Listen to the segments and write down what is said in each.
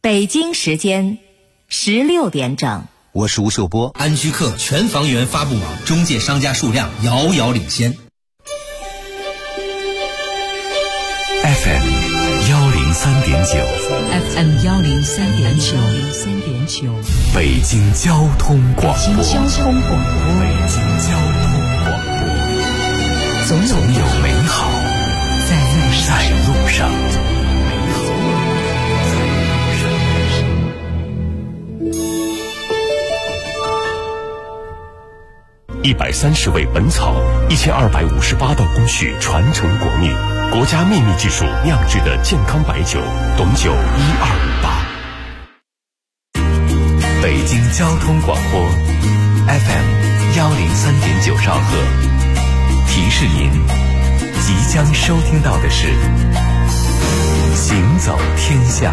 北京时间16点整。 我是吴秀波。 安居客全房源发布网中介商家数量遥遥领先。 FM 103.9 FM 103.9 北京交通广播。 北京交通广播。 北京交通广播。总有美好在路上。130味本草，1258道工序传承国秘，国家秘密技术酿制的健康白酒，董酒1258。北京交通广播 FM 103.9兆赫，提示您，即将收听到的是行走天下。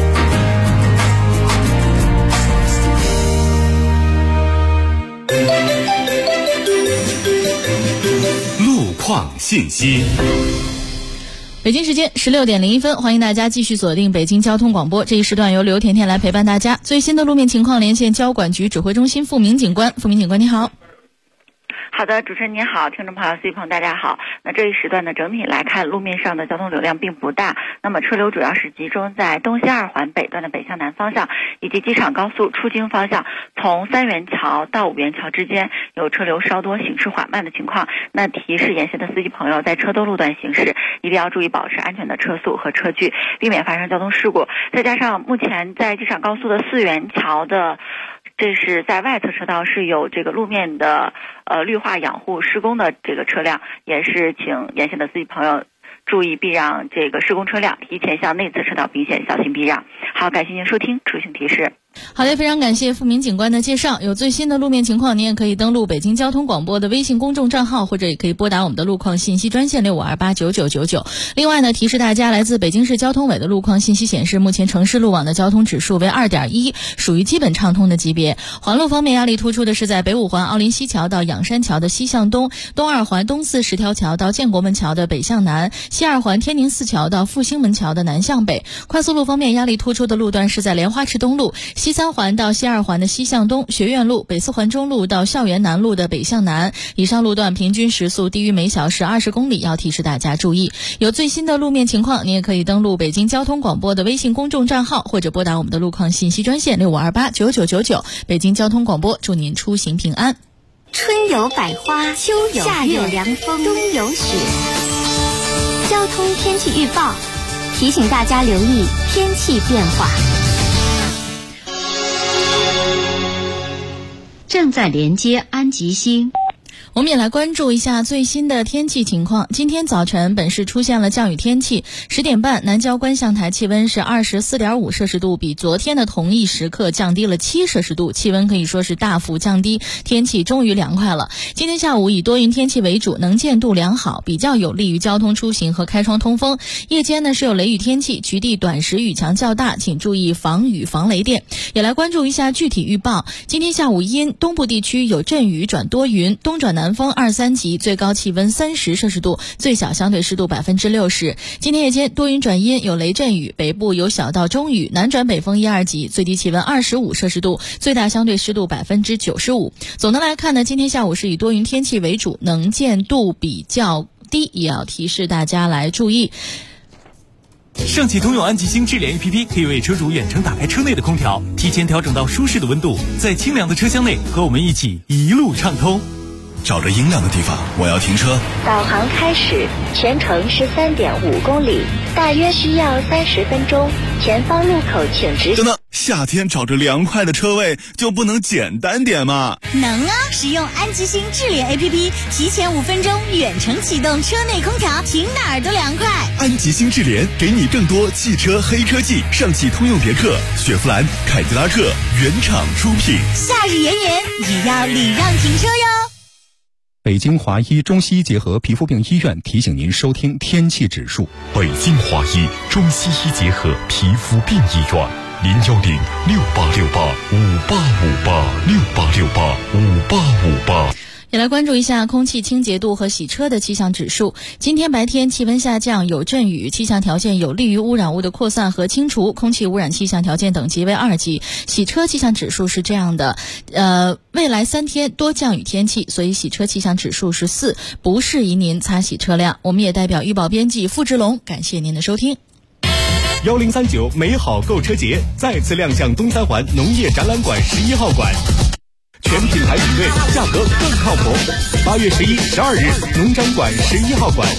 路况信息。 北京时间16点01分，欢迎大家继续锁定北京交通广播。这一时段由刘甜甜来陪伴大家。最新的路面情况连线交管局指挥中心付明警官。付明警官你好。 好的，主持人您好，听众朋友、司机朋友大家好。那这一时段呢，整体来看，路面上的交通流量并不大。那么车流主要是集中在东西二环北段的北向南方向，以及机场高速出京方向，从三元桥到五元桥之间有车流稍多、行驶缓慢的情况。那提示沿线的司机朋友，在车多路段行驶，一定要注意保持安全的车速和车距，避免发生交通事故。再加上目前在机场高速的四元桥的，这是在外侧车道是有这个路面的绿化养护施工的这个车辆，也是请沿线的司机朋友注意避让这个施工车辆，提前向内侧车道并线，小心避让。好，感谢您收听出行提示。 好的，非常感谢付明警官的介绍。有最新的路面情况，您也可以登录北京交通广播的微信公众账号，或者也可以拨打我们的路况信息专线65289999。另外呢，提示大家，来自北京市交通委的路况信息显示，目前城市路网的交通指数为 2.1， 属于基本畅通的级别。环路方面，压力突出的是在北五环奥林西桥到仰山桥的西向东，东二环东四十条桥到建国门桥的北向南，西二环天宁寺桥到复兴门桥的南向北。快速路方面，压力突出的路段是在莲花池东路西三环到西二环的西向东，学院路、北四环中路到校园南路的北向南。以上路段平均时速低于每小时20公里，要提示大家注意。有最新的路面情况，你也可以登录北京交通广播的微信公众账号，或者拨打我们的路况信息专线65289999。北京交通广播，祝您出行平安。 春有百花，秋有夏有凉风，冬有雪。交通天气预报提醒大家留意天气变化。正在连接安吉星。 我们也来关注一下最新的天气情况。今天早晨本市出现了降雨天气，10点半南郊观象台气温是 24.5 摄氏度，比昨天的同一时刻降低了7摄氏度，气温可以说是大幅降低，天气终于凉快了。今天下午以多云天气为主，能见度良好，比较有利于交通出行和开窗通风。夜间呢是有雷雨天气，局地短时雨强较大，请注意防雨防雷电。也来关注一下具体预报。今天下午阴，东部地区有阵雨转多云，东转南风2、3级，最高气温30摄氏度，最小相对湿度60%。今天夜间多云转阴，有雷阵雨，北部有小到中雨，南转北风1、2级，最低气温25摄氏度，最大相对湿度95%。总的来看呢，今天下午是以多云天气为主，能见度比较低，也要提示大家来注意。 上汽通用安吉星智联 APP 可以为车主远程打开车内的空调，提前调整到舒适的温度，在清凉的车厢内和我们一起一路畅通。 找着阴凉的地方，我要停车。 导航开始，全程是3.5公里，大约需要30分钟。前方路口请直行。 等等，夏天找着凉快的车位就不能简单点吗？ 能啊！使用安吉星智联 APP， 提前5分钟远程启动车内空调，停哪儿都凉快。 安吉星智联给你更多汽车黑科技，上汽通用别克、雪佛兰、凯迪拉克原厂出品。 夏日炎炎，也要礼让停车哟。 北京华医中西医结合皮肤病医院提醒您收听天气指数。 北京华医中西医结合皮肤病医院，01068685858，68685858。 也来关注一下空气清洁度和洗车的气象指数。今天白天气温下降，有阵雨，气象条件有利于污染物的扩散和清除，空气污染气象条件等级为2级。洗车气象指数是这样的，未来3天多降雨天气，所以洗车气象指数是4，不适宜您擦洗车辆。我们也代表预报编辑付志龙，感谢您的收听。 1039美好购车节再次亮相东三环农业展览馆11号馆。全品牌比对，价格更靠谱。8月11、12日，农展馆11号馆。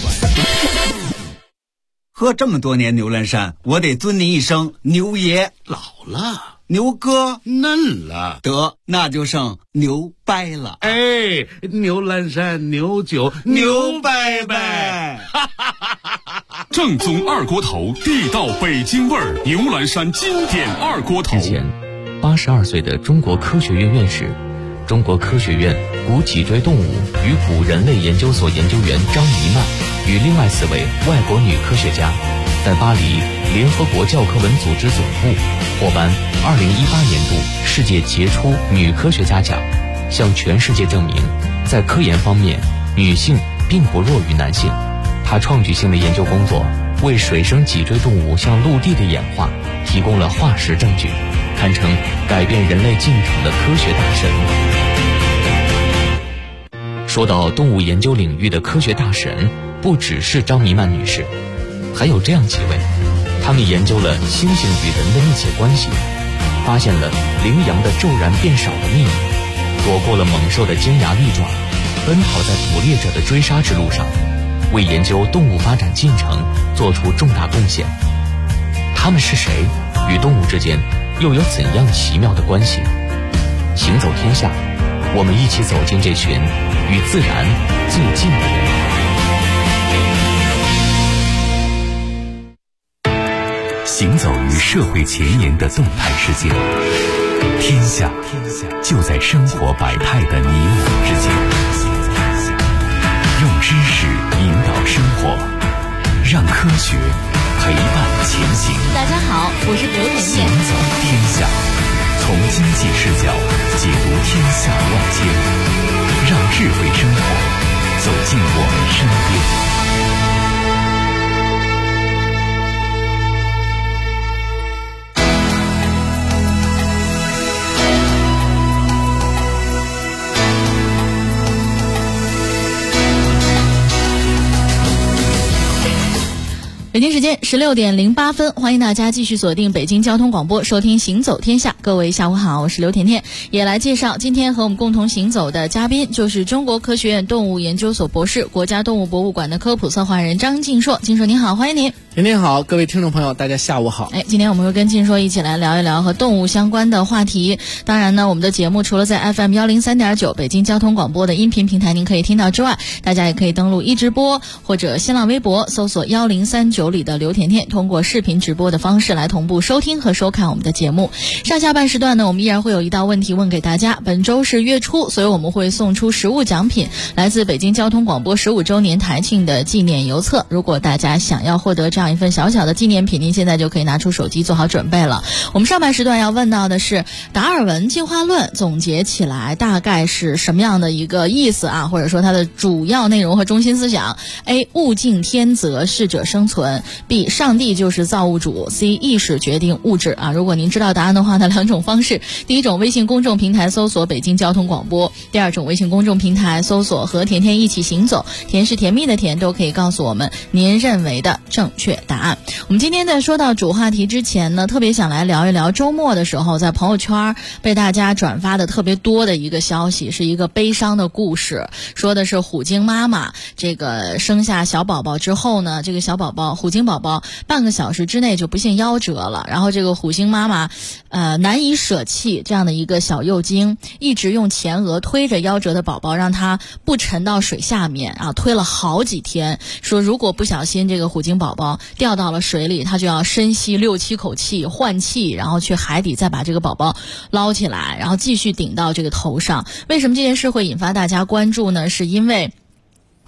喝这么多年牛栏山，我得尊您一声牛爷。 老了， 牛哥嫩了， 得那就剩牛掰了。 哎，牛栏山牛酒牛掰掰。 正宗二锅头，地道北京味儿，牛栏山经典二锅头。 之前82岁的中国科学院院士、中国科学院古脊椎动物与古人类研究所研究员张弥曼与另外4位外国女科学家，在巴黎联合国教科文组织总部获颁2018年度世界杰出女科学家奖，向全世界证明，在科研方面，女性并不弱于男性。她创举性的研究工作为水生脊椎动物向陆地的演化提供了化石证据，堪称改变人类进程的科学大神。说到动物研究领域的科学大神，不只是张弥曼女士，还有这样几位，他们研究了猩猩与人的密切关系，发现了羚羊的骤然变少的秘密，躲过了猛兽的尖牙利爪，奔跑在捕猎者的追杀之路上，为研究动物发展进程做出重大贡献。他们是谁？与动物之间又有怎样奇妙的关系？行走天下，我们一起走进这群与自然最近的人。行走于社会前沿的动态世界，天下就在生活百态的你我之间。用知识引导生活，让科学陪伴前行。 大家好，我是刘甜甜。 行走天下，从经济视角解读天下万千，让智慧生活走进我们身边。 北京时间16点08分，欢迎大家继续锁定北京交通广播，收听行走天下。各位下午好，我是刘甜甜，也来介绍今天和我们共同行走的嘉宾，就是中国科学院动物研究所博士、国家动物博物馆的科普策划人张晋硕。晋硕您好，欢迎您。 甜甜好，各位听众朋友大家下午好。 今天我们会跟晋硕一起来聊一聊和动物相关的话题。当然呢，我们的节目除了在 FM 103.9北京交通广播的音频平台您可以听到之外，大家也可以登录一直播或者新浪微博搜索1039里的刘甜甜，通过视频直播的方式来同步收听和收看我们的节目。上下半时段呢，我们依然会有一道问题问给大家。本周是月初，所以我们会送出实物奖品，来自北京交通广播15周年台庆的纪念邮册。如果大家想要获得这样一份小小的纪念品，您现在就可以拿出手机做好准备了。我们上半时段要问到的是达尔文进化论总结起来大概是什么样的一个意思啊，或者说它的主要内容和中心思想。 A. 物竞天择，适者生存。 B. 上帝就是造物主。 C. 意识决定物质啊。如果您知道答案的话呢，2种方式。第一种，微信公众平台搜索北京交通广播；第二种，微信公众平台搜索和甜甜一起行走，甜是甜蜜的甜，都可以告诉我们您认为的正确答案。我们今天在说到主话题之前呢，特别想来聊一聊周末的时候在朋友圈被大家转发的特别多的一个消息，是一个悲伤的故事。说的是虎鲸妈妈这个生下小宝宝之后呢，这个小宝宝虎鲸宝宝半个小时之内就不幸夭折了。然后这个虎鲸妈妈难以舍弃这样的一个小幼鲸，一直用前额推着夭折的宝宝，让它不沉到水下面啊，推了好几天。说如果不小心这个虎鲸宝宝掉到了水里，他就要深吸6、7口气换气，然后去海底再把这个宝宝捞起来，然后继续顶到这个头上。为什么这件事会引发大家关注呢？是因为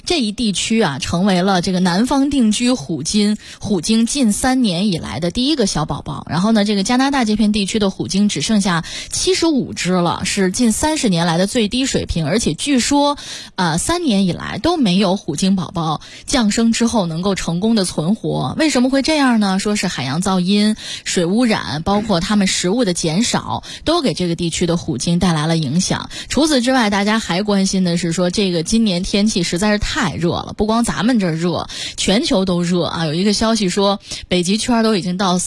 这一地区啊，成为了这个南方定居虎鲸近3年以来的第一个小宝宝。然后呢，这个加拿大这片地区的虎鲸只剩下75只了，是近30年来的最低水平。而且据说3年以来都没有虎鲸宝宝降生之后能够成功的存活。为什么会这样呢？说是海洋噪音、水污染，包括它们食物的减少，都给这个地区的虎鲸带来了影响。除此之外，大家还关心的是说，这个今年天气实在是太热了，不光咱们这儿热，全球都热啊。有一个消息说，北极圈都已经到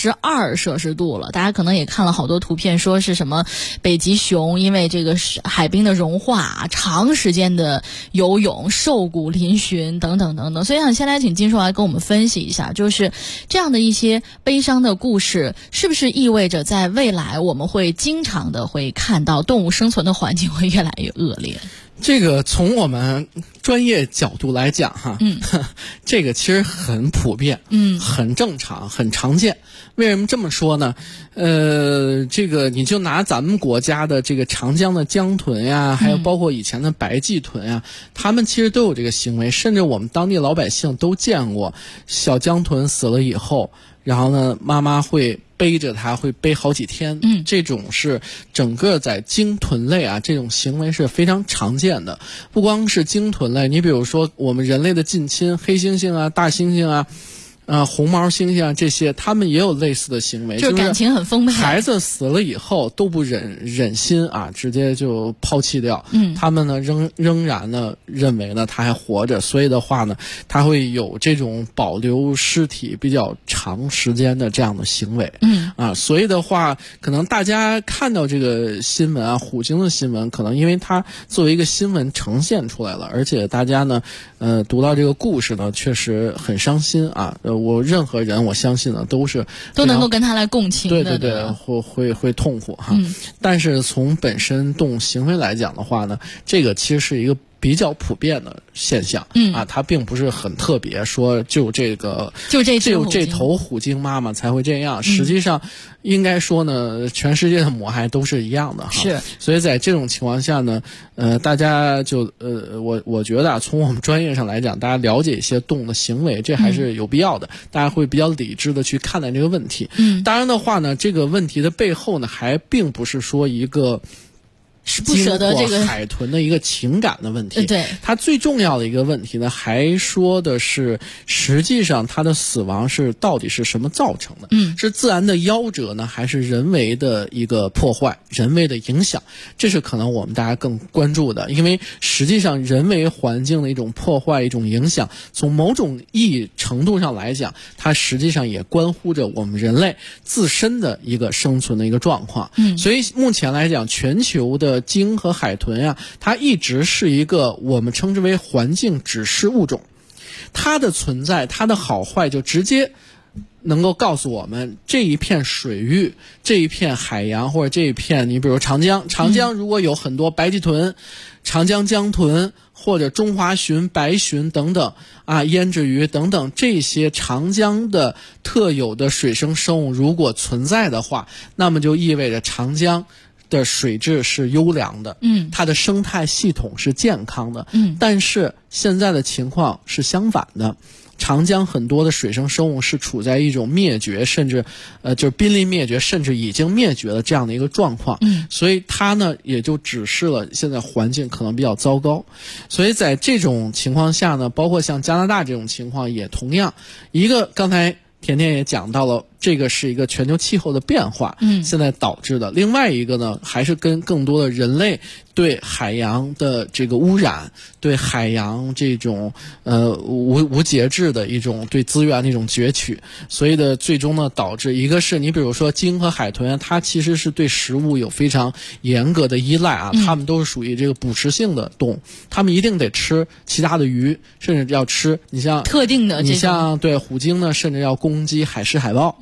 32摄氏度了。大家可能也看了好多图片，说是什么北极熊因为这个海冰的融化，长时间的游泳，瘦骨嶙峋等等等等。所以想先来请金叔来跟我们分析一下，就是这样的一些悲伤的故事，是不是意味着在未来我们会经常的会看到动物生存的环境会越来越恶劣？ 这个从我们专业角度来讲哈，这个其实很普遍，很正常，很常见。为什么这么说呢？这个你就拿咱们国家的这个长江的江豚呀，还有包括以前的白鳍豚呀，他们其实都有这个行为，甚至我们当地老百姓都见过小江豚死了以后，然后呢，妈妈会背着它，会背好几天。这种是整个在鲸豚类啊，这种行为是非常常见的。不光是鲸豚类，你比如说我们人类的近亲黑猩猩啊、大猩猩啊、红毛猩猩啊，这些他们也有类似的行为， 就是感情很丰沛。 孩子死了以后都不忍心啊，直接就抛弃掉。他们呢仍然呢认为呢他还活着，所以的话呢，他会有这种保留尸体比较长时间的这样的行为。所以的话，可能大家看到这个新闻啊，虎鲸的新闻，可能因为它作为一个新闻呈现出来了，而且大家呢，读到这个故事呢，确实很伤心啊。我任何人我相信呢都能够跟他来共情的， 对，会痛苦哈。但是从本身动物行为来讲的话呢，这个其实是一个比较普遍的现象。它并不是很特别，说就这头虎鲸妈妈才会这样。实际上应该说呢，全世界的母爱都是一样的哈。 是， 所以在这种情况下呢，大家就我觉得从我们专业上来讲，大家了解一些动物的行为，这还是有必要的。大家会比较理智的去看待这个问题。当然的话呢，这个问题的背后呢，还并不是说一个不舍得这个海豚的一个情感的问题。 对， 它最重要的一个问题呢，还说的是实际上它的死亡是到底是什么造成的？是自然的夭折呢，还是人为的一个破坏、人为的影响？这是可能我们大家更关注的，因为实际上人为环境的一种破坏、一种影响，从某种意义程度上来讲，它实际上也关乎着我们人类自身的一个生存的一个状况。所以目前来讲，全球的鲸和海豚呀，它一直是一个我们称之为环境指示物种，它的存在，它的好坏就直接能够告诉我们这一片水域、这一片海洋或者这一片，你比如长江如果有很多白鳍豚、长江江豚或者中华鲟、白鲟等等啊，胭脂鱼等等这些长江的特有的水生生物如果存在的话，那么就意味着长江的水质是优良的，它的生态系统是健康的，但是现在的情况是相反的，长江很多的水生生物是处在一种灭绝，甚至就是濒临灭绝，甚至已经灭绝的这样的一个状况，所以它呢也就指示了现在环境可能比较糟糕。所以在这种情况下呢，包括像加拿大这种情况也同样，一个刚才甜甜也讲到了，这个是一个全球气候的变化，现在导致的。另外一个呢，还是跟更多的人类对海洋的这个污染，对海洋这种无节制的一种对资源的一种攫取，所以的最终呢，导致一个是你比如说鲸和海豚，它其实是对食物有非常严格的依赖啊，它们都是属于这个捕食性的动物，它们一定得吃其他的鱼，甚至要吃你像特定的， 你像对虎鲸呢，甚至要攻击海狮海豹。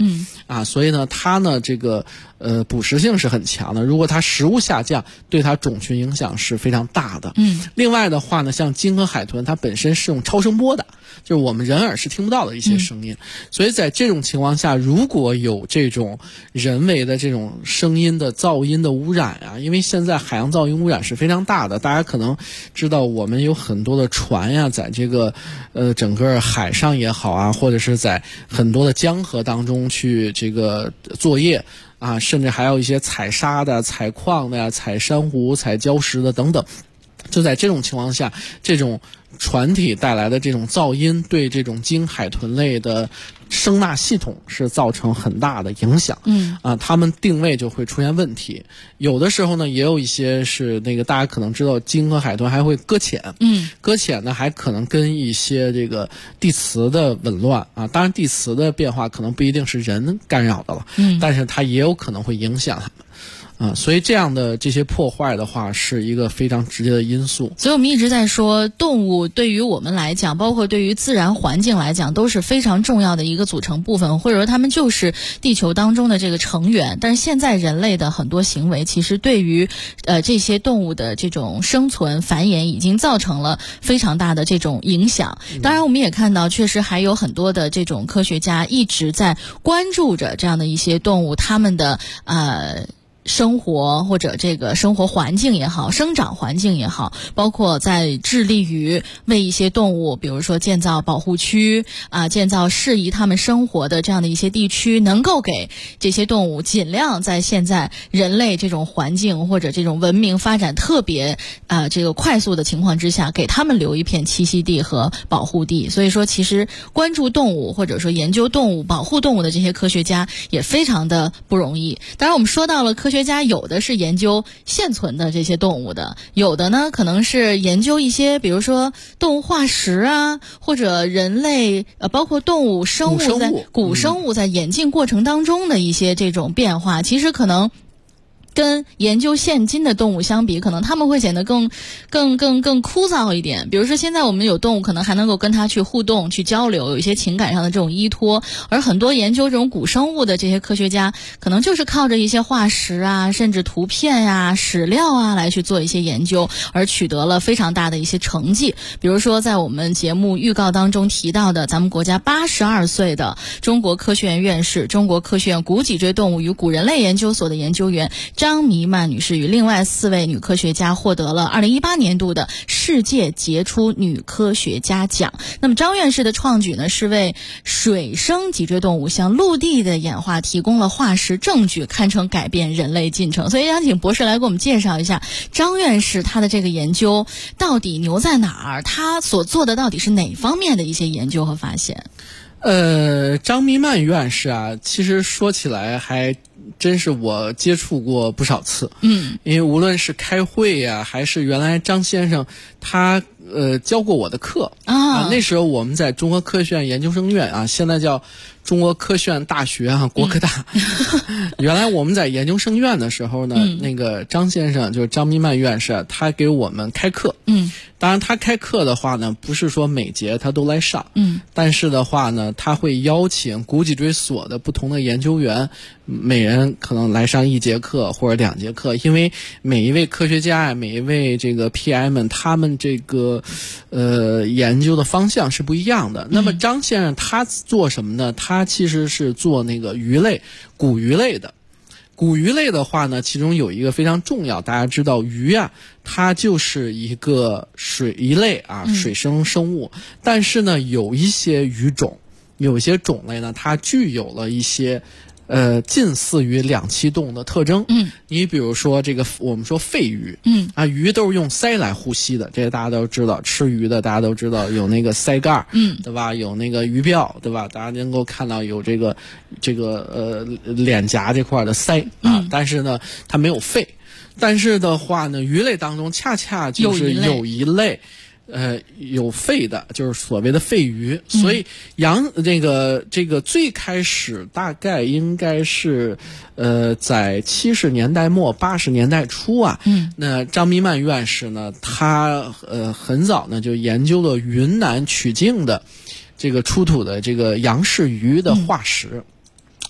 所以呢，它呢这个捕食性是很强的。如果它食物下降，对它种群影响是非常大的。另外的话呢，像鲸和海豚，它本身是用超声波的，就是我们人耳是听不到的一些声音。所以在这种情况下，如果有这种人为的这种声音的噪音的污染啊，因为现在海洋噪音污染是非常大的，大家可能知道我们有很多的船呀，在这个整个海上也好啊，或者是在很多的江河当中去这个作业啊，甚至还有一些采沙的、采矿的呀、采珊瑚、采礁石的等等。就在这种情况下，这种船体带来的这种噪音对这种鲸海豚类的声纳系统是造成很大的影响。它们定位就会出现问题。有的时候呢，也有一些是那个大家可能知道，鲸和海豚还会搁浅。搁浅呢，还可能跟一些这个地磁的紊乱啊，当然地磁的变化可能不一定是人干扰的了，但是它也有可能会影响它们。所以这样的这些破坏的话，是一个非常直接的因素。 所以我们一直在说，动物对于我们来讲，包括对于自然环境来讲，都是非常重要的一个组成部分，或者说它们就是地球当中的这个成员。但是现在人类的很多行为，其实对于这些动物的这种生存繁衍，已经造成了非常大的这种影响。当然，我们也看到，确实还有很多的这种科学家一直在关注着这样的一些动物，它们的生活或者这个生活环境也好，生长环境也好，包括在致力于为一些动物，比如说建造保护区建造适宜它们生活的这样的一些地区，能够给这些动物尽量在现在人类这种环境或者这种文明发展特别这个快速的情况之下，给他们留一片栖息地和保护地。所以说，其实关注动物或者说研究动物、保护动物的这些科学家也非常的不容易。当然，我们说到了科学家有的是研究现存的这些动物的，有的呢可能是研究一些比如说动物化石或者人类包括动物生物在古生物在演进过程当中的一些这种变化。其实可能跟研究现今的动物相比，可能他们会显得更枯燥一点。比如说现在我们有动物可能还能够跟它去互动去交流，有一些情感上的这种依托，而很多研究这种古生物的这些科学家可能就是靠着一些化石甚至图片史料来去做一些研究，而取得了非常大的一些成绩。比如说在我们节目预告当中提到的咱们国家82岁的中国科学院院士、中国科学院古脊椎动物与古人类研究所的研究员张弥曼女士与另外4位女科学家获得了2018年度的世界杰出女科学家奖。那么张院士的创举呢，是为水生脊椎动物向陆地的演化提供了化石证据，堪称改变人类进程。所以想请博士来给我们介绍一下张院士他的这个研究到底牛在哪儿，他所做的到底是哪方面的一些研究和发现。 张弥曼院士其实说起来还真是我接触过不少次。因为无论是开会还是原来张先生他教过我的课那时候我们在中国科学院研究生院现在叫中国科学院大学国科大原来我们在研究生院的时候呢，那个张先生就是张弥曼院士，他给我们开课。当然他开课的话呢，不是说每节他都来上，但是的话呢，他会邀请古脊椎所的不同的研究员，每人可能来上1节课或者2节课，因为每一位科学家每一位这个 PI 们，他们这个研究的方向是不一样的。那么张先生他做什么呢？他其实是做那个鱼类、古鱼类的。古鱼类的话呢，其中有一个非常重要，大家知道鱼它就是一个一类水生生物。但是呢，有一些鱼种，有一些种类呢，它具有了一些近似于两栖动物的特征。你比如说这个我们说肺鱼，鱼都是用鳃来呼吸的，这些大家都知道，吃鱼的大家都知道有那个鳃盖，对吧？有那个鱼鳔，对吧？大家能够看到有这个脸颊这块的鳃但是呢，它没有肺。但是的话呢，鱼类当中恰恰就是有一类有肺的，就是所谓的肺鱼。所以这个最开始大概应该是在70年代末80年代初那张弥曼院士呢，他很早呢就研究了云南曲靖的这个出土的这个杨氏鱼的化石。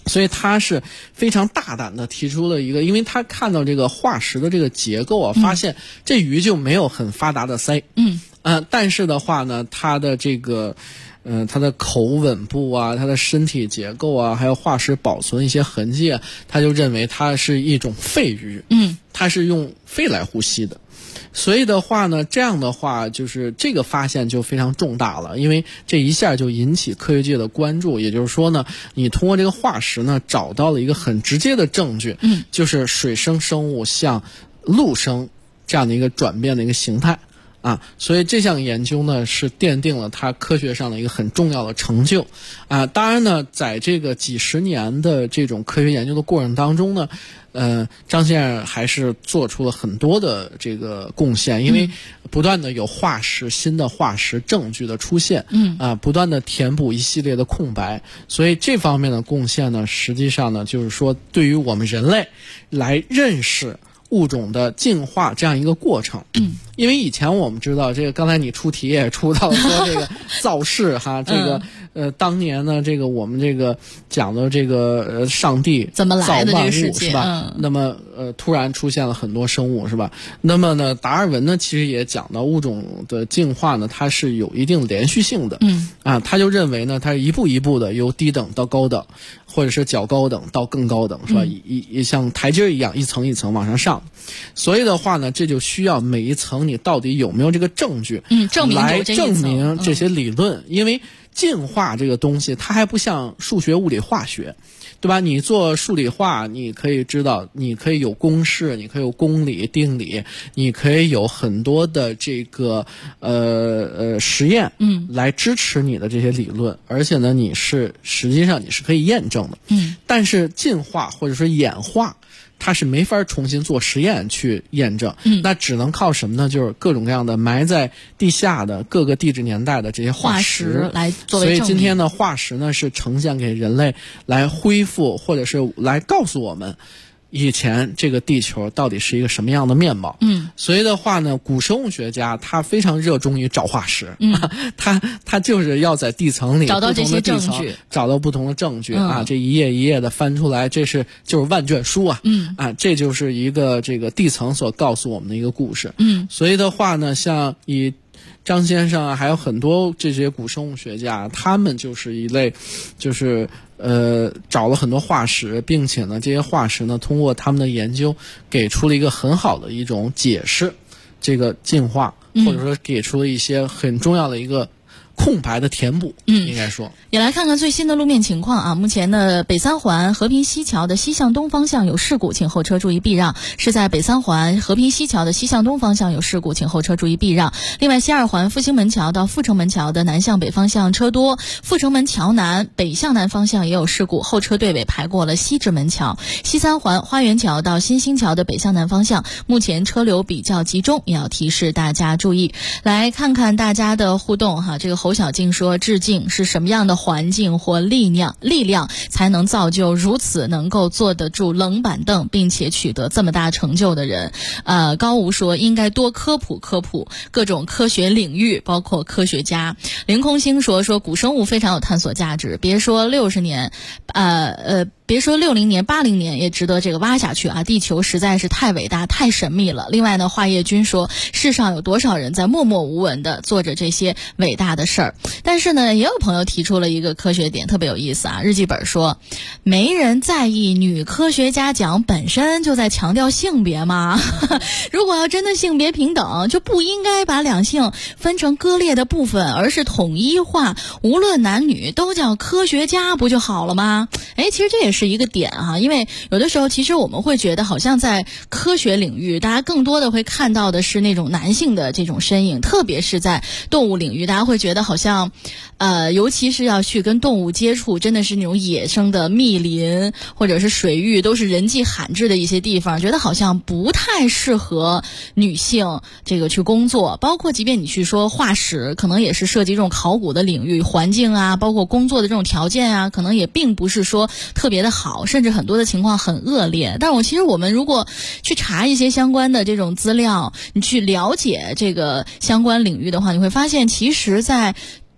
所以他是非常大胆的提出了一个，因为他看到这个化石的这个结构啊，发现这鱼就没有很发达的鳃，但是的话呢，它的这个它的口吻部啊，它的身体结构啊，还有化石保存一些痕迹啊，他就认为它是一种肺鱼，它是用肺来呼吸的。所以的话呢，这样的话就是这个发现就非常重大了，因为这一下就引起科学界的关注。也就是说呢，你通过这个化石呢，找到了一个很直接的证据，就是水生生物向陆生这样的一个转变的一个形态啊。所以这项研究呢，是奠定了它科学上的一个很重要的成就啊。当然呢，在这个几十年的这种科学研究的过程当中呢，张先生还是做出了很多的这个贡献，因为不断的有新的化石证据的出现，不断的填补一系列的空白，所以这方面的贡献呢，实际上呢，就是说对于我们人类来认识物种的进化这样一个过程。因为以前我们知道这个，刚才你出题也出到说这个造世哈，这个当年呢，这个我们这个讲的这个上帝怎么来的造万物这个世界是吧？那么突然出现了很多生物是吧？那么呢，达尔文呢其实也讲到物种的进化呢，它是有一定连续性的，他就认为呢，它是一步一步的由低等到高等，或者是较高等到更高等，是吧？像台阶一样，一层一层往上上。所以的话呢，这就需要每一层你到底有没有这个证据，来证明这些理论。因为进化这个东西，它还不像数学、物理、化学，对吧？你做数理化，你可以知道，你可以有公式，你可以有公理、定理，你可以有很多的这个实验，来支持你的这些理论，而且呢，实际上你是可以验证的，但是进化或者说演化，它是没法重新做实验去验证，那只能靠什么呢？就是各种各样的埋在地下的各个地质年代的这些化石来作为证明。 所以今天呢，化石呢是呈现给人类来恢复，或者是来告诉我们以前这个地球到底是一个什么样的面貌。所以的话呢，古生物学家他非常热衷于找化石，他就是要在地层里找到这些证据， 找到不同的证据啊，这一页一页的翻出来，就是万卷书啊，这就是一个这个地层所告诉我们的一个故事。所以的话呢，像以张先生啊，还有很多这些古生物学家，他们就是一类，就是找了很多化石，并且呢，这些化石呢，通过他们的研究，给出了一个很好的一种解释，这个进化，或者说给出了一些很重要的一个空白的填补，应该说。 也来看看最新的路面情况啊！目前呢，北三环和平西桥的西向东方向有事故，请后车注意避让。是在北三环和平西桥的西向东方向有事故，请后车注意避让。另外，西二环复兴门桥到阜成门桥的南向北方向车多，阜成门桥南北向南方向也有事故，后车队尾排过了西直门桥。西三环花园桥到新兴桥的北向南方向，目前车流比较集中，也要提示大家注意。来看看大家的互动哈，这个侯小静说，致敬是什么样的环境或力量才能造就如此能够坐得住冷板凳并且取得这么大成就的人。高吴说，应该多科普各种科学领域，包括科学家。凌空星说古生物非常有探索价值，别说60年别说60年80年也值得这个挖下去啊！地球实在是太伟大太神秘了。另外呢，华叶君说，世上有多少人在默默无闻的做着这些伟大的事儿。但是呢，也有朋友提出了一个科学点，特别有意思啊。日记本说，没人在意女科学家奖本身就在强调性别吗？如果要真的性别平等，就不应该把两性分成割裂的部分，而是统一化，无论男女都叫科学家不就好了吗？其实这也是一个点啊，因为有的时候其实我们会觉得好像在科学领域大家更多的会看到的是那种男性的这种身影，特别是在动物领域，大家会觉得好像尤其是要去跟动物接触，真的是那种野生的密林或者是水域都是人迹罕至的一些地方，觉得好像不太适合女性这个去工作。包括即便你去说化石，可能也是涉及这种考古的领域，环境啊，包括工作的这种条件啊，可能也并不是说特别的好，甚至很多的情况很恶劣。但其实我们如果去查一些相关的这种资料，你去了解这个相关领域的话，你会发现其实在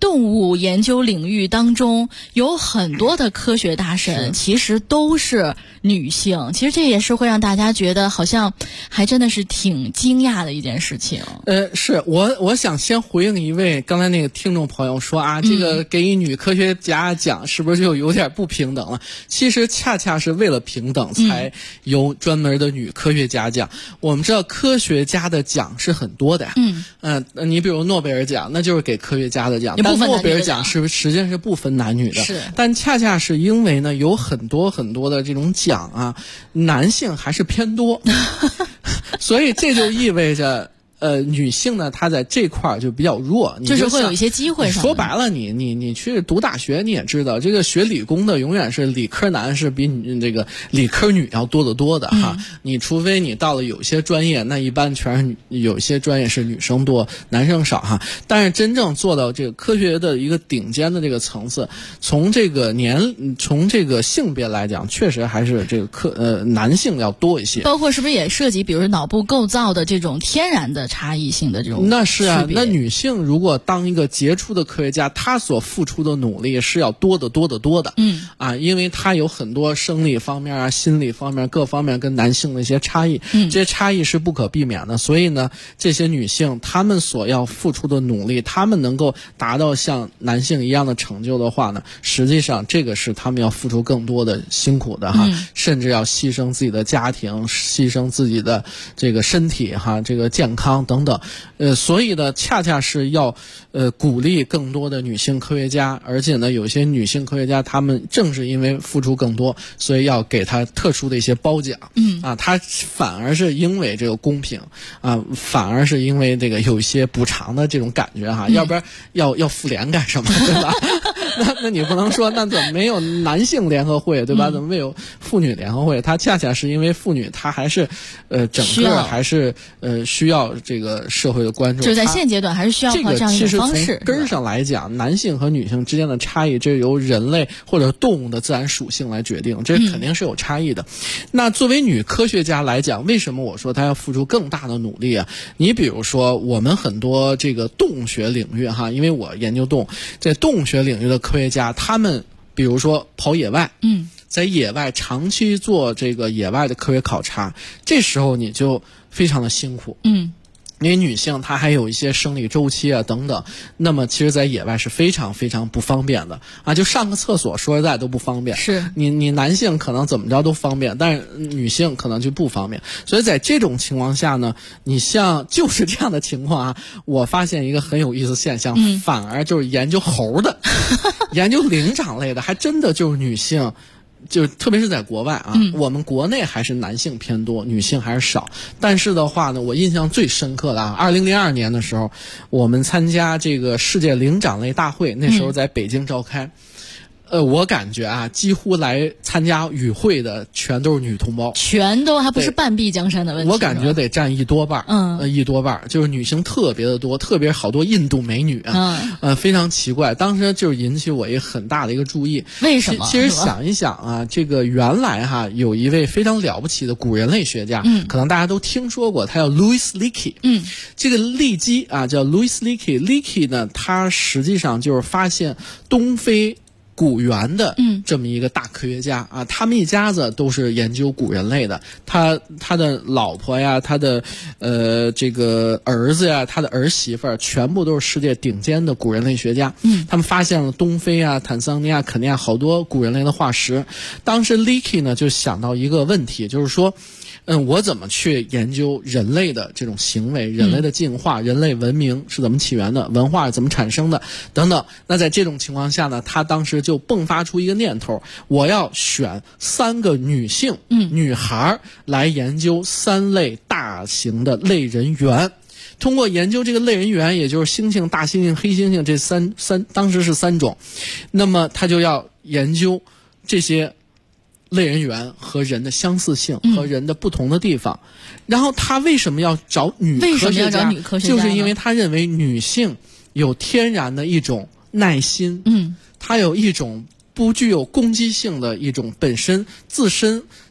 动物研究领域当中有很多的科学大神其实都是女性，其实这也是会让大家觉得好像还真的是挺惊讶的一件事情。 是我想先回应一位刚才那个听众朋友说啊，这个给予女科学家奖是不是就有点不平等了？其实恰恰是为了平等才有专门的女科学家奖。我们知道科学家的奖是很多的呀，你比如诺贝尔奖，那就是给科学家的奖，但诺贝尔奖是实际上是不分男女的，但恰恰是因为呢有很多很多的这种奖啊，男性还是偏多，所以这就意味着。女性呢，她在这块就比较弱， 就是会有一些机会上。 说白了，你去读大学，你也知道，这个学理工的永远是理科男是比你这个理科女要多得多的哈。你除非你到了有些专业，那一般全是有些专业是女生多，男生少哈。但是真正做到这个科学的一个顶尖的这个层次，从这个性别来讲，确实还是这个男性要多一些。 包括是不是也涉及，比如脑部构造的这种天然的差异性的这种？ 那是啊，那女性如果当一个杰出的科学家，她所付出的努力是要多得多得多的。因为她有很多生理方面啊、心理方面各方面跟男性的一些差异，这些差异是不可避免的。所以呢，这些女性她们所要付出的努力，她们能够达到像男性一样的成就的话呢，实际上这个是她们要付出更多的辛苦的哈，甚至要牺牲自己的家庭，牺牲自己的这个身体哈，这个健康等等，所以呢，恰恰是要鼓励更多的女性科学家，而且呢，有些女性科学家她们正是因为付出更多，所以要给她特殊的一些褒奖。她反而是因为这个公平反而是因为这个有一些补偿的这种感觉哈，要不然要妇联干什么，对吧？那你不能说那怎么没有男性联合会，对吧？怎么没有妇女联合会？它恰恰是因为妇女她还是整个还是需要这个社会的关注， 就是在现阶段还是需要靠这样一种方式。 其实从根儿上来讲，男性和女性之间的差异，这由人类或者动物的自然属性来决定，这肯定是有差异的。那作为女科学家来讲，为什么我说她要付出更大的努力啊？你比如说我们很多这个动物学领域哈，因为我研究动物，在动物学领域的科学家，他们比如说跑野外，在野外长期做这个野外的科学考察，这时候你就非常的辛苦。因为女性她还有一些生理周期啊等等，那么其实在野外是非常非常不方便的啊，就上个厕所说实在都不方便。 是你男性可能怎么着都方便，但是女性可能就不方便。所以在这种情况下呢，你像就是这样的情况啊，我发现一个很有意思现象，反而就是研究猴的研究灵长类的还真的就是女性，就特别是在国外啊，我们国内还是男性偏多，女性还是少。但是的话呢，我印象最深刻的2002年的时候，我们参加这个世界灵长类大会，那时候在北京召开。我感觉啊，几乎来参加与会的全都是女同胞， 全都还不是半壁江山的问题。 我感觉得占一多半，一多半，就是女性特别的多，特别好多印度美女啊，非常奇怪。当时就是引起我一个很大的一个注意。 为什么？ 其实想一想啊，这个原来哈有一位非常了不起的古人类学家，可能大家都听说过，他叫 Louis Leakey。这个利基啊叫 Louis Leakey。Leakey 呢，他实际上就是发现东非古猿的这么一个大科学家啊，他们一家子都是研究古人类的。他的老婆呀，他的这个儿子呀，他的儿媳妇儿，全部都是世界顶尖的古人类学家。他们发现了东非啊、坦桑尼亚、肯尼亚好多古人类的化石。当时 Leakey 呢就想到一个问题，就是说我怎么去研究人类的这种行为，人类的进化，人类文明是怎么起源的，文化是怎么产生的等等。那在这种情况下呢，他当时就迸发出一个念头，我要选3个女性女孩来研究3类大型的类人猿。通过研究这个类人猿，也就是猩猩、大猩猩、黑猩猩这当时是3种，那么他就要研究这些类人猿和人的相似性和人的不同的地方。然后他为什么要找女科学家？ 为什么要找女科学家？ 就是因为他认为女性有天然的一种耐心，她有一种不具有攻击性的一种本身自身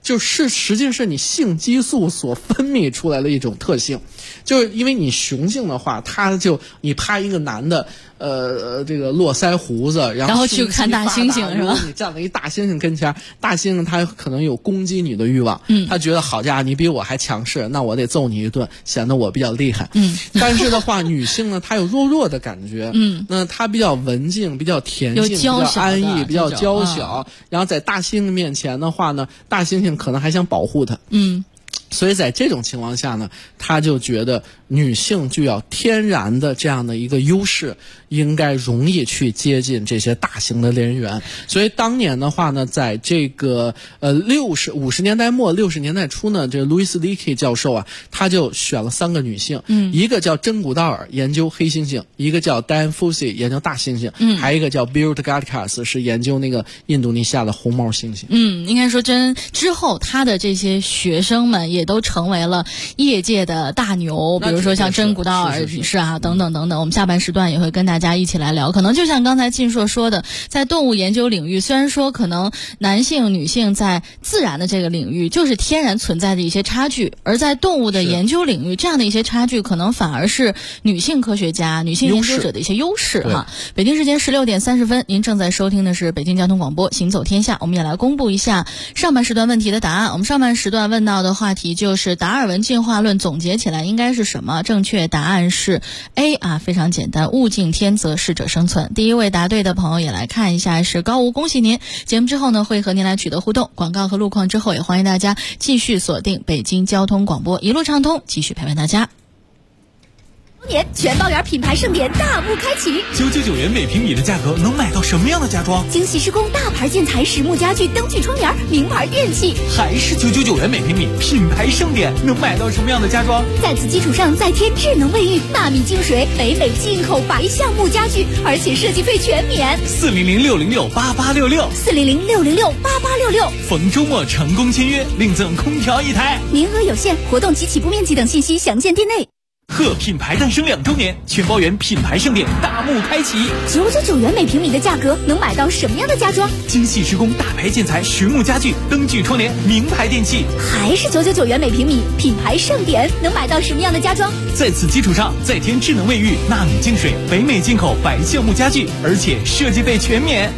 就是实际上是你性激素所分泌出来的一种特性。就是因为你雄性的话，你拍一个男的，这个络腮胡子，然后去看大猩猩是吧？ 你站在一大猩猩跟前，大猩猩他可能有攻击你的欲望，他觉得好家伙，你比我还强势，那我得揍你一顿，显得我比较厉害。但是的话，女性呢，她有弱的感觉，那她比较文静，比较恬静，比较安逸，比较娇小。然后在大猩猩面前的话呢，大猩猩可能还想保护她。所以在这种情况下呢，他就觉得女性具有天然的这样的一个优势，应该容易去接近这些大型的猎人猿。所以当年的话呢，在这个50年代末60年代初呢，这个 Louis Leakey 教授啊，他就选了3个女性，一个叫珍古道尔研究黑猩猩，一个叫 Diane Fossey 研究大猩猩，还有一个叫 Bill Gatkas 是研究那个印度尼西亚的红毛猩猩。 应该说之后他的这些学生们也都成为了业界的大牛，比如说像珍古道尔女士啊，等等等等。我们下半时段也会跟大家一起来聊。可能就像刚才晋硕说的，在动物研究领域，虽然说可能男性女性在自然的这个领域就是天然存在的一些差距，而在动物的研究领域，这样的一些差距可能反而是女性科学家、女性研究者的一些优势哈。北京时间16点30分，您正在收听的是北京交通广播行走天下。我们也来公布一下上半时段问题的答案。我们上半时段问到的话题就是达尔文进化论总结起来应该是什么？正确答案是 A 啊，非常简单，物竞天择，适者生存。第一位答对的朋友也来看一下是高吴，恭喜您。节目之后呢，会和您来取得互动。广告和路况之后，也欢迎大家继续锁定北京交通广播，一路畅通，继续陪伴大家。 年全包圆品牌盛典大幕开启 ，999元每平米的价格能买到什么样的家装？ 精细施工大牌建材、实木家具、灯具窗帘、名牌电器， 还是999元每平米？品牌盛典能买到什么样的家装？ 在此基础上再添智能卫浴、纳米净水、北美进口白橡木家具，而且设计费全免。 400-606-8866，400-606-8866，逢周末成功签约，另赠空调1台， 名额有限，活动及起步面积等信息详见店内。 贺品牌诞生2周年，全包圆品牌盛典大幕开启 ，999元每平米的价格能买到什么样的家装？ 精细施工大牌建材、实木家具、灯具窗帘、名牌电器， 还是999元每平米？品牌盛典能买到什么样的家装？ 在此基础上再添智能卫浴、纳米净水、北美进口白橡木家具，而且设计费全免。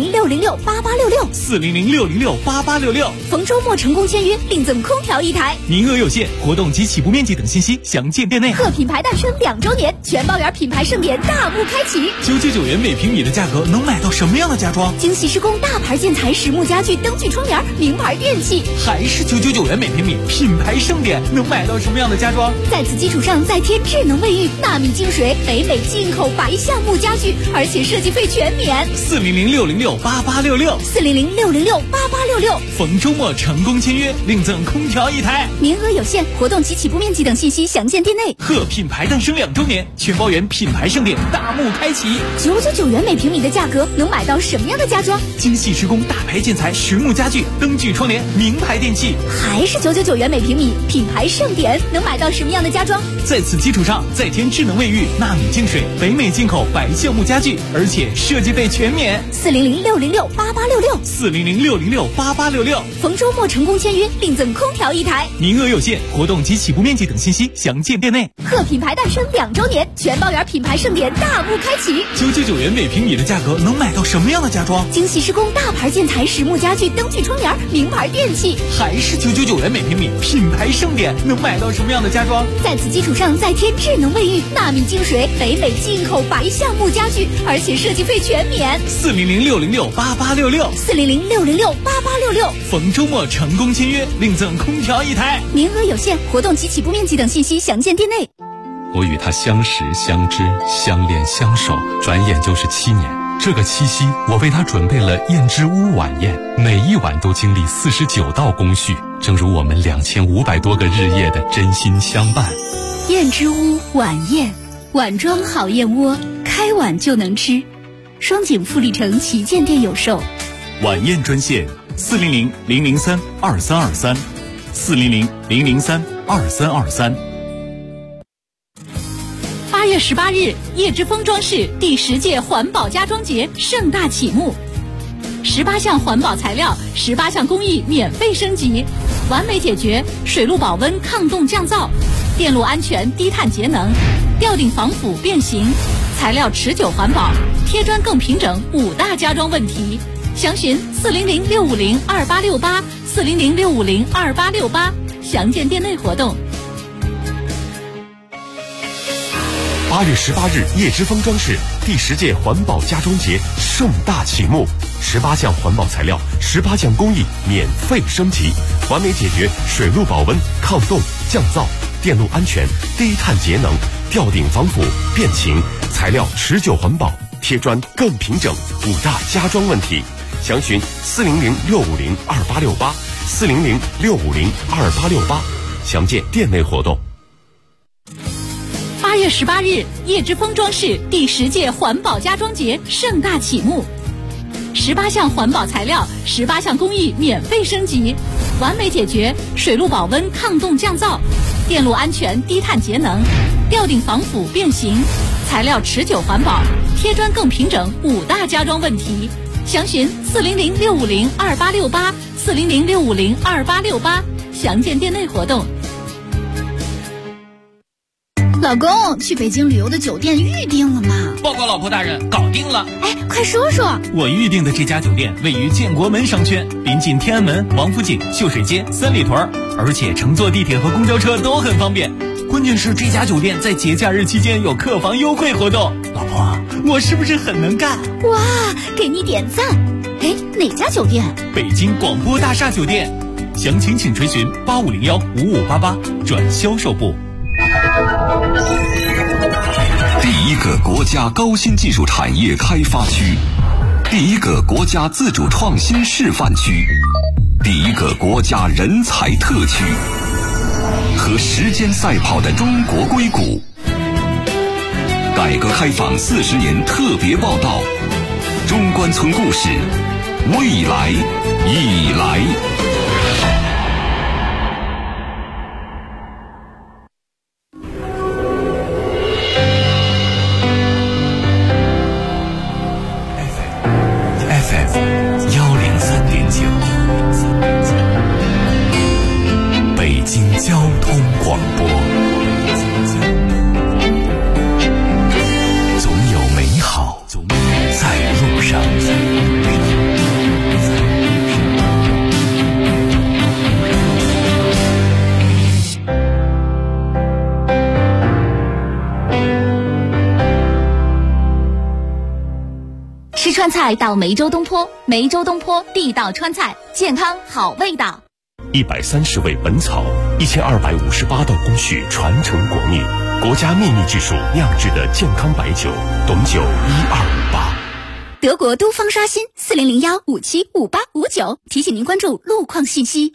400-606-8866，400-606-8866，逢周末成功签约，另赠空调1台， 名额有限，活动及起步面积等信息详见店内。 贺品牌诞生2周年，全包圆品牌盛典大幕开启 ，999元每平米的价格能买到什么样的家装？ 精细施工大牌建材、实木家具、灯具窗帘、名牌电器， 还是999元每平米？品牌盛典能买到什么样的家装？ 在此基础上再添智能卫浴、纳米净水、北美进口白橡木家具，而且设计费全免。 400-606-8866，400-606-8866，逢周末成功签约，另赠空调1台， 名额有限，活动及起步面积等信息详见店内。 贺品牌诞生2周年，全包圆品牌盛典大幕开启 ，999元每平米的价格能买到什么样的家装？ 精细施工大牌建材、实木家具、灯具窗帘、名牌电器， 还是999元每平米？品牌盛典能买到什么样的家装？ 在此基础上再添智能卫浴、纳米净水、北美进口白橡木家具，而且设计费全免。 400-606-8866，400-606-8866，逢周末成功签约，另赠空调1台， 名额有限，活动及起步面积等信息详见店内。 贺品牌诞生2周年，全包圆品牌盛典大幕开启 ，999元每平米的价格能买到什么样的家装？ 精细施工大牌建材、实木家具、灯具窗帘、名牌电器， 还是999元每平米？品牌盛典能买到什么样的家装？ 在此基础上再添智能卫浴、纳米净水、北美进口白橡木家具，而且设计费全免。 400-606-8866，400-606-8866，逢周末成功签约，另赠空调1台， 名额有限，活动及起步面积等信息详见店内。 我与他相识、相知、相恋、相守，转眼就是7年。这个七夕，我为他准备了燕之屋晚宴，每一晚都经历49道工序，正如我们2500多个日夜的真心相伴。 燕之屋晚宴，碗装好燕窝，开碗就能吃。双井富力城旗舰店有售。 晚宴专线400-003-2323，400-003-2323。 8月18日，叶之峰装饰第10届环保家装节盛大启幕。 18项环保材料，18项工艺免费升级，完美解决水路保温、抗冻降噪，电路安全、低碳节能，吊顶防腐变形，材料持久环保，贴砖更平整，5大家装问题。详询400-650-2868，400-650-2868，详见店内活动。 8月18日，叶之峰装饰第10届环保家装节盛大启幕，18项环保材料，18项工艺免费升级，完美解决水路保温、抗冻、降噪，电路安全、低碳节能，吊顶防腐变形，材料持久环保，贴砖更平整，5大家装问题。详询400-650-2868，400-650-2868，详见店内活动。 8月18日，叶之峰装饰第10届环保家装节盛大启幕，18项环保材料，18项工艺免费升级，完美解决水路保温、抗冻降噪，电路安全、低碳节能，吊顶防腐变形，材料持久环保，贴砖更平整，5大家装问题。详询400-650-2868，400-650-2868，详见店内活动。 老公，去北京旅游的酒店预定了吗？ 报告老婆大人，搞定了。 哎，快说说。 我预定的这家酒店位于建国门商圈，临近天安门、王府井、秀水街、三里屯，而且乘坐地铁和公交车都很方便。关键是这家酒店在节假日期间有客房优惠活动。老婆，我是不是很能干？ 哇，给你点赞。哎，哪家酒店？ 北京广播大厦酒店。详情请垂询8501-5588转销售部。 第一个国家高新技术产业开发区，第一个国家自主创新示范区，第一个国家人才特区，和时间赛跑的中国硅谷。改革开放40年特别报道，中关村故事，未来已来。 北京交通广播，总有美好在路上。 吃川菜到梅州东坡，梅州东坡地道川菜，健康好味道。 130味本草，1258道工序传承国秘，国家秘密技术酿制的健康白酒，董酒1258。 德国都方刷新40015755859，提醒您关注路况信息。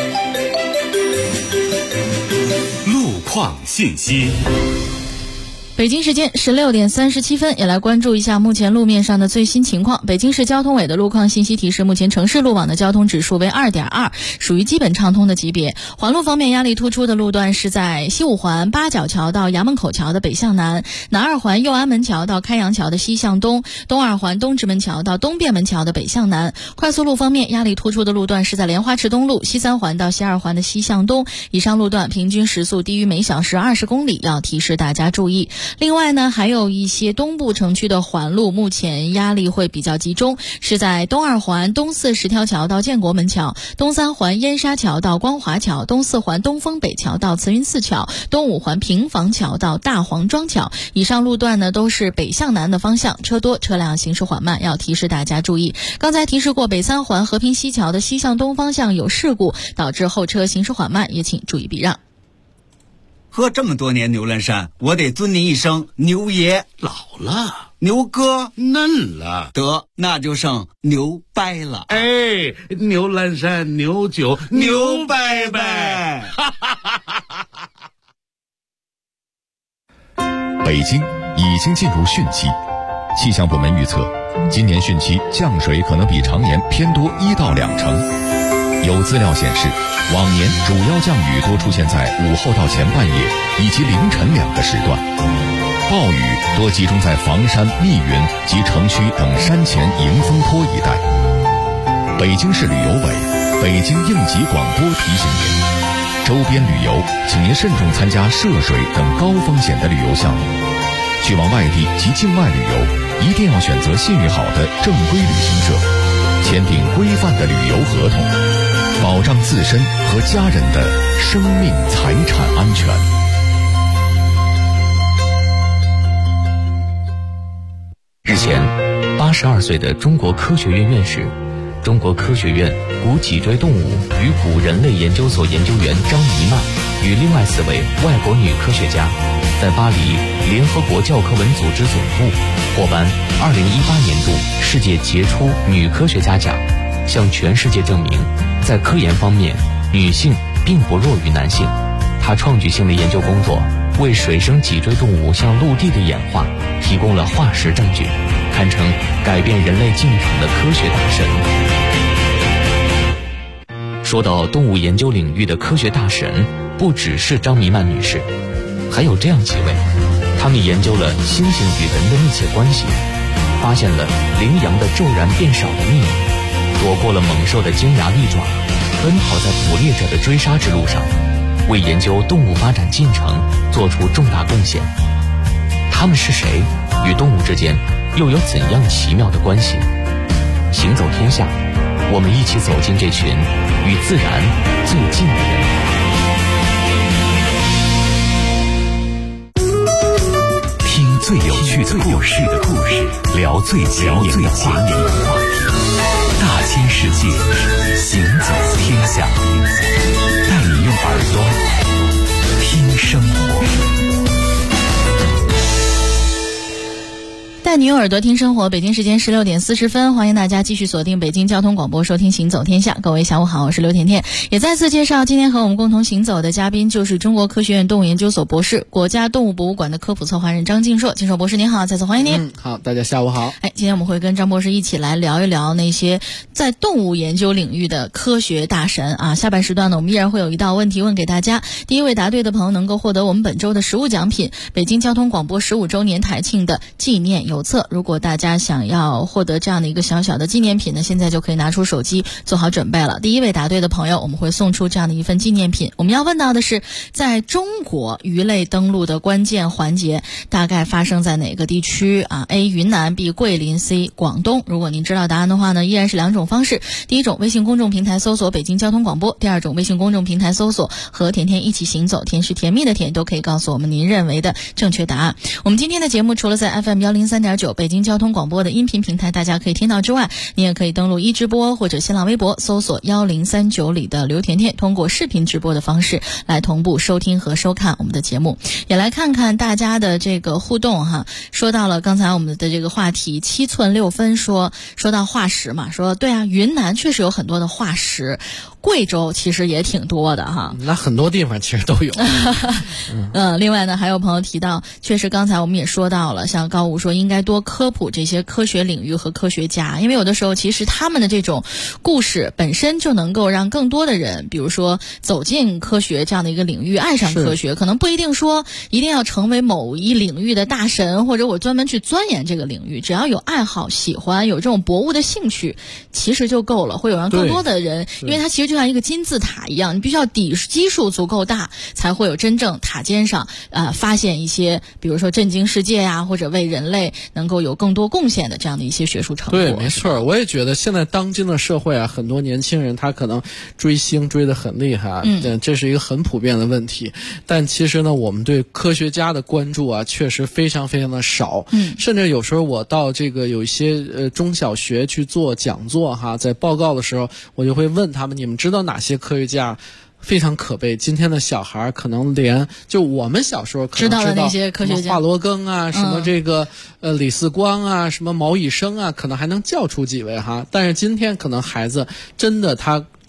路况信息。 北京时间16点37分，也来关注一下目前路面上的最新情况。北京市交通委的路况信息提示，目前城市路网的交通指数为 2.2， 属于基本畅通的级别。环路方面，压力突出的路段是在西五环八角桥到衙门口桥的北向南，南二环右安门桥到开阳桥的西向东，东二环东直门桥到东便门桥的北向南。快速路方面，压力突出的路段是在莲花池东路西三环到西二环的西向东，以上路段平均时速低于每小时20公里，要提示大家注意。另外呢，还有一些东部城区的环路目前压力会比较集中，是在东二环东四十条桥到建国门桥，东三环燕沙桥到光华桥，东四环东风北桥到慈云寺桥，东五环平房桥到大黄庄桥。以上路段呢都是北向南的方向，车多车辆行驶缓慢，要提示大家注意。刚才提示过，北三环和平西桥的西向东方向有事故，导致后车行驶缓慢，也请注意避让。 喝这么多年牛栏山，我得尊您一声牛爷。 老了， 牛哥嫩了， 得那就剩牛掰了。 哎，牛栏山牛酒牛掰掰。 北京已经进入汛期，气象部门预测，今年汛期降水可能比常年偏多1到2成。有资料显示，往年主要降雨多出现在午后到前半夜以及凌晨2个时段，暴雨多集中在房山、密云及城区等山前迎风坡一带。 北京市旅游委、北京应急广播提醒您：周边旅游，请您慎重参加涉水等高风险的旅游项目。去往外地及境外旅游，一定要选择信誉好的正规旅行社，签订规范的旅游合同，保障自身和家人的生命财产安全。 日前，82岁的中国科学院院士、中国科学院古脊椎动物与古人类研究所研究员张弥曼与另外4位外国女科学家，在巴黎联合国教科文组织总部获颁2018年度世界杰出女科学家奖，向全世界证明，在科研方面，女性并不弱于男性。她创举性的研究工作，为水生脊椎动物向陆地的演化提供了化石证据，堪称改变人类进程的科学大神。说到动物研究领域的科学大神，不只是张弥曼女士，还有这样几位，他们研究了猩猩与人的密切关系，发现了羚羊的骤然变少的秘密，躲过了猛兽的尖牙利爪，奔跑在捕猎者的追杀之路上，为研究动物发展进程做出重大贡献。他们是谁？与动物之间又有怎样奇妙的关系？行走天下，我们一起走进这群与自然最近的人。 听最有趣的故事，聊最前沿的话题。大千世界，行走天下，带你用耳朵听生活。 带你用耳朵听生活，北京时间16点40分，欢迎大家继续锁定北京交通广播收听行走天下。各位下午好，我是刘甜甜。也再次介绍今天和我们共同行走的嘉宾，就是中国科学院动物研究所博士、国家动物博物馆的科普策划人张敬硕。敬硕博士您好，再次欢迎您。 好，大家下午好。 今天我们会跟张博士一起来聊一聊那些在动物研究领域的科学大神啊。下半时段呢，我们依然会有一道问题问给大家，第一位答对的朋友能够获得我们本周的实物奖品——北京交通广播15周年台庆的纪念邮册。如果大家想要获得这样的一个小小的纪念品呢，现在就可以拿出手机做好准备了。第一位答对的朋友，我们会送出这样的一份纪念品。我们要问到的是，在中国鱼类登陆的关键环节大概发生在哪个地区啊 ？A. 云南 B. 桂林 C. 广东。如果您知道答案的话呢，依然是2种方式。第一种，微信公众平台搜索北京交通广播；第二种，微信公众平台搜索和甜甜一起行走，甜是甜蜜的甜，都可以告诉我们您认为的正确答案。我们今天的节目除了在 FM 103.9北京交通广播的音频平台大家可以听到之外，你也可以登录一直播或者新浪微博搜索1039里的刘甜甜，通过视频直播的方式来同步收听和收看我们的节目。也来看看大家的这个互动哈。说到了刚才我们的这个话题，7寸6分说到化石嘛，说对啊，云南确实有很多的化石，贵州其实也挺多的哈。 那很多地方其实都有。 另外呢，还有朋友提到，确实刚才我们也说到了，像高武说应该多科普这些科学领域和科学家，因为有的时候其实他们的这种故事本身就能够让更多的人，比如说走进科学这样的一个领域，爱上科学，可能不一定说一定要成为某一领域的大神，或者我专门去钻研这个领域，只要有爱好、喜欢，有这种博物的兴趣，其实就够了，会有让更多的人，因为它其实就像一个金字塔一样，你必须要底基数足够大，才会有真正塔尖上发现一些比如说震惊世界呀，或者为人类能够有更多贡献的这样的一些学术成果。 对，没错，我也觉得现在当今的社会啊，很多年轻人他可能追星追得很厉害，这是一个很普遍的问题。但其实呢，我们对科学家的关注啊，确实非常非常的少。甚至有时候我到这个有一些中小学去做讲座哈，在报告的时候，我就会问他们，你们知道哪些科学家非常可悲？今天的小孩可能连就我们小时候可能知道的那些科学家， 华罗庚啊，什么这个李四光啊，什么毛以升啊，可能还能叫出几位哈。但是今天可能孩子真的他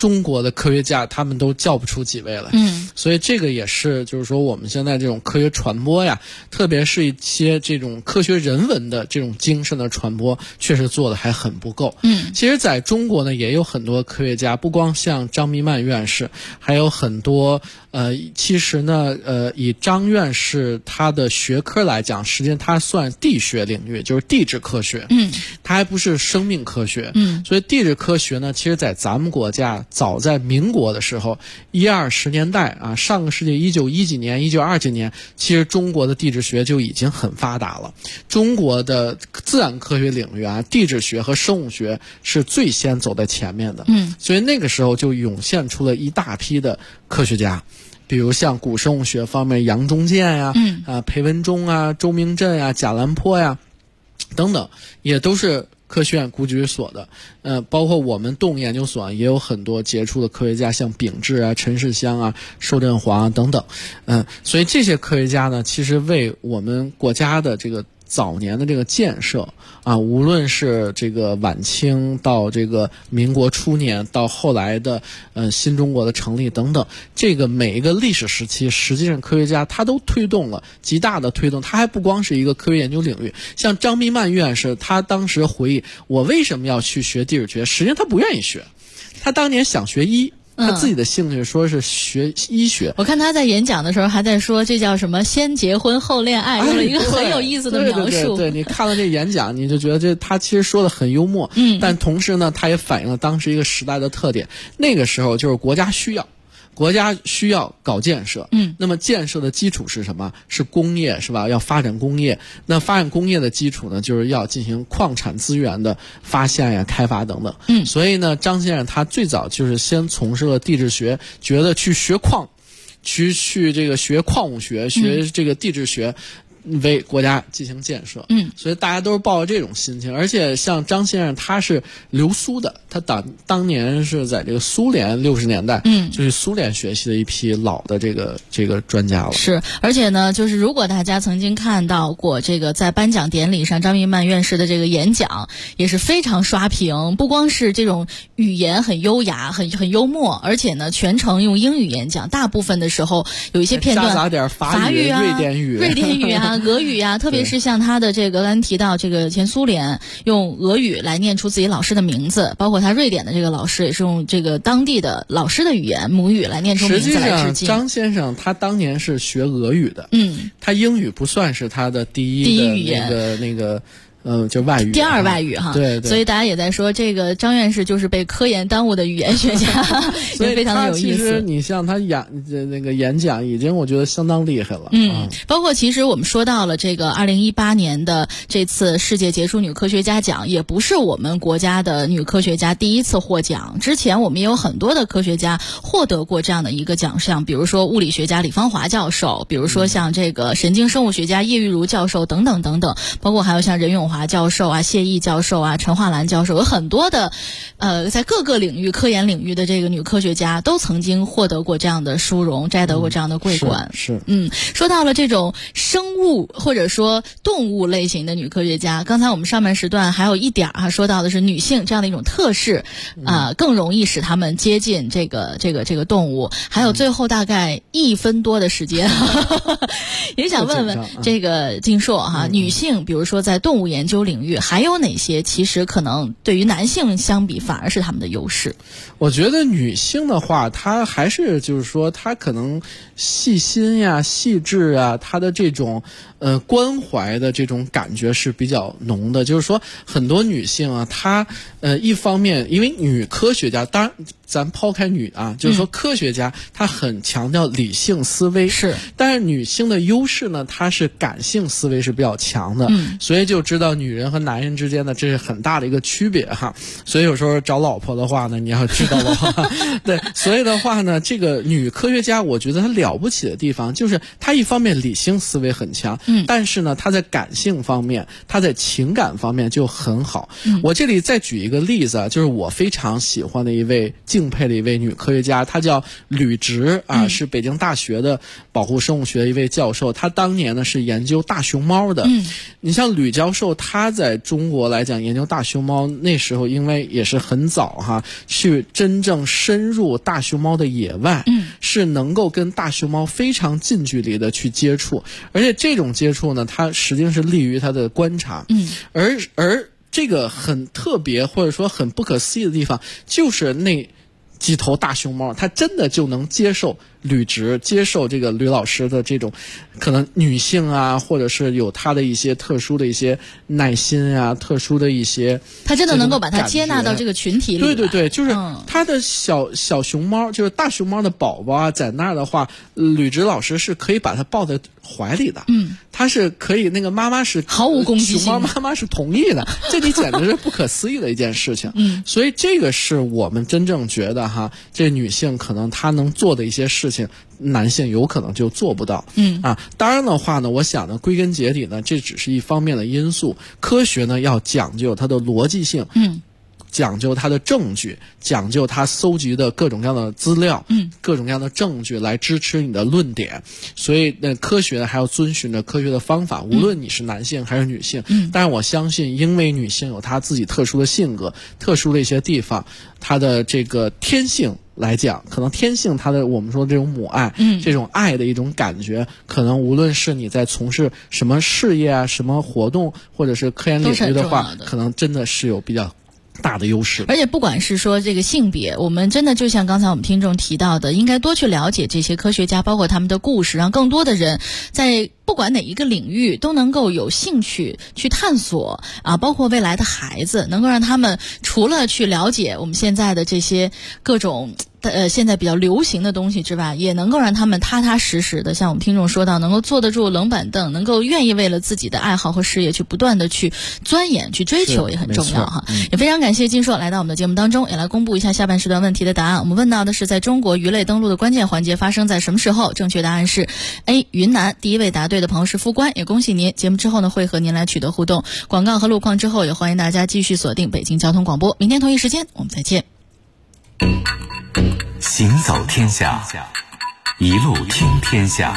中国的科学家他们都叫不出几位来。所以这个也是就是说我们现在这种科学传播呀，特别是一些这种科学人文的这种精神的传播，确实做的还很不够。其实在中国呢也有很多科学家，不光像张弥曼院士，还有很多其实呢以张院士他的学科来讲，实际上他算地学领域，就是地质科学。他还不是生命科学。所以地质科学呢，其实在咱们国家早在民国的时候，10-20年代啊，上个世纪1910几年、1920几年，其实中国的地质学就已经很发达了。中国的自然科学领域啊，地质学和生物学是最先走在前面的。所以那个时候就涌现出了一大批的科学家。比如像古生物学方面，杨仲健呀、裴文中啊、周明震呀、贾兰坡呀等等，也都是科学院古局所的。包括我们动物研究所也有很多杰出的科学家，像秉志啊、陈世香啊、寿振华啊等等。所以这些科学家呢，其实为我们国家的这个早年的这个建设啊，无论是这个晚清到这个民国初年，到后来的新中国的成立等等，这个每一个历史时期，实际上科学家他都推动了极大的推动。他还不光是一个科学研究领域，像张弥曼院士，他当时回忆我为什么要去学地质学，实际上他不愿意学，他当年想学医。他自己的兴趣说是学医学。 我看他在演讲的时候还在说这叫什么先结婚后恋爱，用了一个很有意思的描述。 对，你看了这演讲，你就觉得他其实说的很幽默。但同时呢，他也反映了当时一个时代的特点。那个时候就是国家需要搞建设。那么建设的基础是什么？是工业，是吧？要发展工业。那发展工业的基础呢，就是要进行矿产资源的发现呀、开发等等。所以呢，张先生他最早就是先从事了地质学，觉得去学矿，去这个学矿物学，学这个地质学，为国家进行建设。所以大家都是抱着这种心情。而且像张先生他是留苏的，他当年是在这个苏联60年代就是苏联学习的一批老的这个专家了。 是，而且呢，就是如果大家曾经看到过这个在颁奖典礼上张弥曼院士的这个演讲，也是非常刷屏，不光是这种语言很优雅很幽默，而且呢全程用英语演讲，大部分的时候有一些片段夹杂点法语啊、 瑞典语啊俄语啊，特别是像他的这个刚提到这个前苏联用俄语来念出自己老师的名字，包括他瑞典的这个老师也是用这个当地的老师的语言母语来念出名字来致敬。 实际上张先生他当年是学俄语的。他英语不算是他的第一语言，那个就外语， 第二外语哈。 对， 所以大家也在说这个张院士就是被科研耽误的语言学家，所以非常的有意思。 其实你像他那个演讲已经我觉得相当厉害了。 包括其实我们说到了这个2018年的这次世界杰出女科学家奖，也不是我们国家的女科学家第一次获奖，之前我们也有很多的科学家获得过这样的一个奖项，比如说物理学家李芳华教授，比如说像这个神经生物学家叶玉如教授等等等等，包括还有像任永华教授啊、谢毅教授啊、陈化兰教授，有很多的在各个领域科研领域的这个女科学家都曾经获得过这样的殊荣，摘得过这样的桂冠。说到了这种生物或者说动物类型的女科学家，刚才我们上半时段还有一点说到的是女性这样的一种特质更容易使她们接近这个动物。还有最后大概1分多的时间也想问问这个金硕哈，女性比如说在动物研究领域还有哪些其实可能对于男性相比反而是他们的优势？ 我觉得女性的话，她还是就是说她可能细心呀、细致啊，她的这种关怀的这种感觉是比较浓的。就是说很多女性啊，她一方面因为女科学家，当然咱抛开女啊，就是说科学家她很强调理性思维， 是， 但是女性的优势呢，她是感性思维是比较强的。所以就知道女人和男人之间的这是很大的一个区别哈。所以有时候找老婆的话呢，你要知道的话对，所以的话呢，这个女科学家我觉得她了不起的地方就是她一方面理性思维很强，但是呢她在感性方面，她在情感方面就很好。我这里再举一个例子啊，就是我非常喜欢的一位竞敬佩的一位女科学家，她叫吕植啊，是北京大学的保护生物学的一位教授。她当年呢是研究大熊猫的。你像吕教授，他在中国来讲研究大熊猫，那时候因为也是很早哈，去真正深入大熊猫的野外，是能够跟大熊猫非常近距离的去接触，而且这种接触呢，它实际上是利于它的观察。而这个很特别或者说很不可思议的地方，就是那几头大熊猫，它真的就能接受吕植，接受这个吕老师的这种可能女性啊，或者是有她的一些特殊的一些耐心啊，特殊的一些， 她真的能够把它接纳到这个群体里。 对，就是她的小熊猫，就是大熊猫的宝宝啊，在那儿的话，吕植老师是可以把它抱在怀里的。他是可以，那个妈妈是毫无攻击性， 熊猫妈妈是同意的，这你简直是不可思议的一件事情。所以这个是我们真正觉得哈，这女性可能她能做的一些事情，男性有可能就做不到。当然的话呢，我想呢，归根结底呢，这只是一方面的因素。科学呢要讲究它的逻辑性，讲究它的证据，讲究它搜集的各种各样的资料，各种各样的证据来支持你的论点。所以科学还要遵循着科学的方法，无论你是男性还是女性。但是我相信，因为女性有她自己特殊的性格，特殊的一些地方，她的这个天性来讲，可能天性它的我们说这种母爱，这种爱的一种感觉，可能无论是你在从事什么事业啊、什么活动，或者是科研领域的话，可能真的是有比较大的优势。 而且不管是说这个性别，我们真的就像刚才我们听众提到的，应该多去了解这些科学家，包括他们的故事，让更多的人在不管哪一个领域都能够有兴趣去探索啊，包括未来的孩子，能够让他们除了去了解我们现在的这些各种现在比较流行的东西之外，也能够让他们踏踏实实的，像我们听众说到，能够坐得住冷板凳，能够愿意为了自己的爱好和事业去不断的去钻研、去追求，也很重要哈。也非常感谢金硕来到我们的节目当中，也来公布一下下半时段问题的答案。我们问到的是，在中国鱼类登陆的关键环节发生在什么时候？正确答案是 A 云南。第一位答对的朋友是副官，也恭喜您。节目之后呢，会和您来取得互动。广告和路况之后，也欢迎大家继续锁定北京交通广播。明天同一时间我们再见。 行走天下，一路听天下。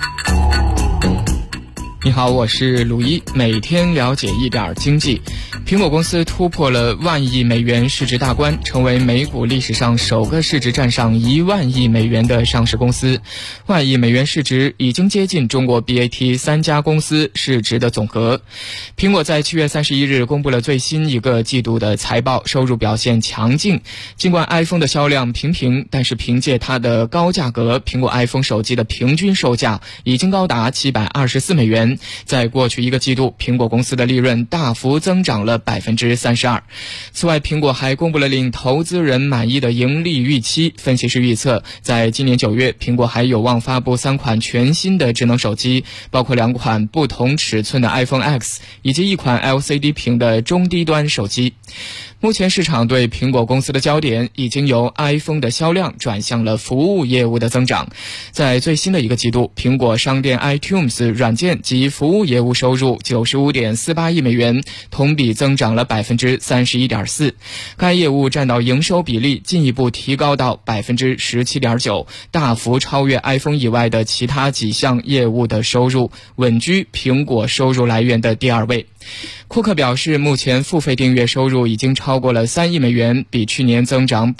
你好，我是鲁一，每天了解一点经济。苹果公司突破了10000亿美元市值大关，成为美股历史上首个市值站上1万亿美元的上市公司。10000亿美元市值已经接近中国 BAT 3家公司市值的总和。苹果在7月31日公布了最新一个季度的财报，收入表现强劲。尽管 iPhone 的销量平平，但是凭借它的高价格，苹果 iPhone 手机的平均售价已经高达724美元。在过去一个季度，苹果公司的利润大幅增长了32%。此外，苹果还公布了令投资人满意的盈利预期。分析师预测，在今年9月，苹果还有望发布3款全新的智能手机，包括2款不同尺寸的 iPhone X 以及1款 LCD 屏的中低端手机。目前市场对苹果公司的焦点已经由 iPhone 的销量转向了服务业务的增长。在最新的一个季度，苹果商店 iTunes 软件及服务业务收入 95.48 亿美元，同比增长了 31.4%。该业务占到营收比例进一步提高到 17.9%， 大幅超越 iPhone 以外的其他几项业务的收入，稳居苹果收入来源的第2位。库克表示，目前付费订阅收入已经超过了3亿美元，比去年增长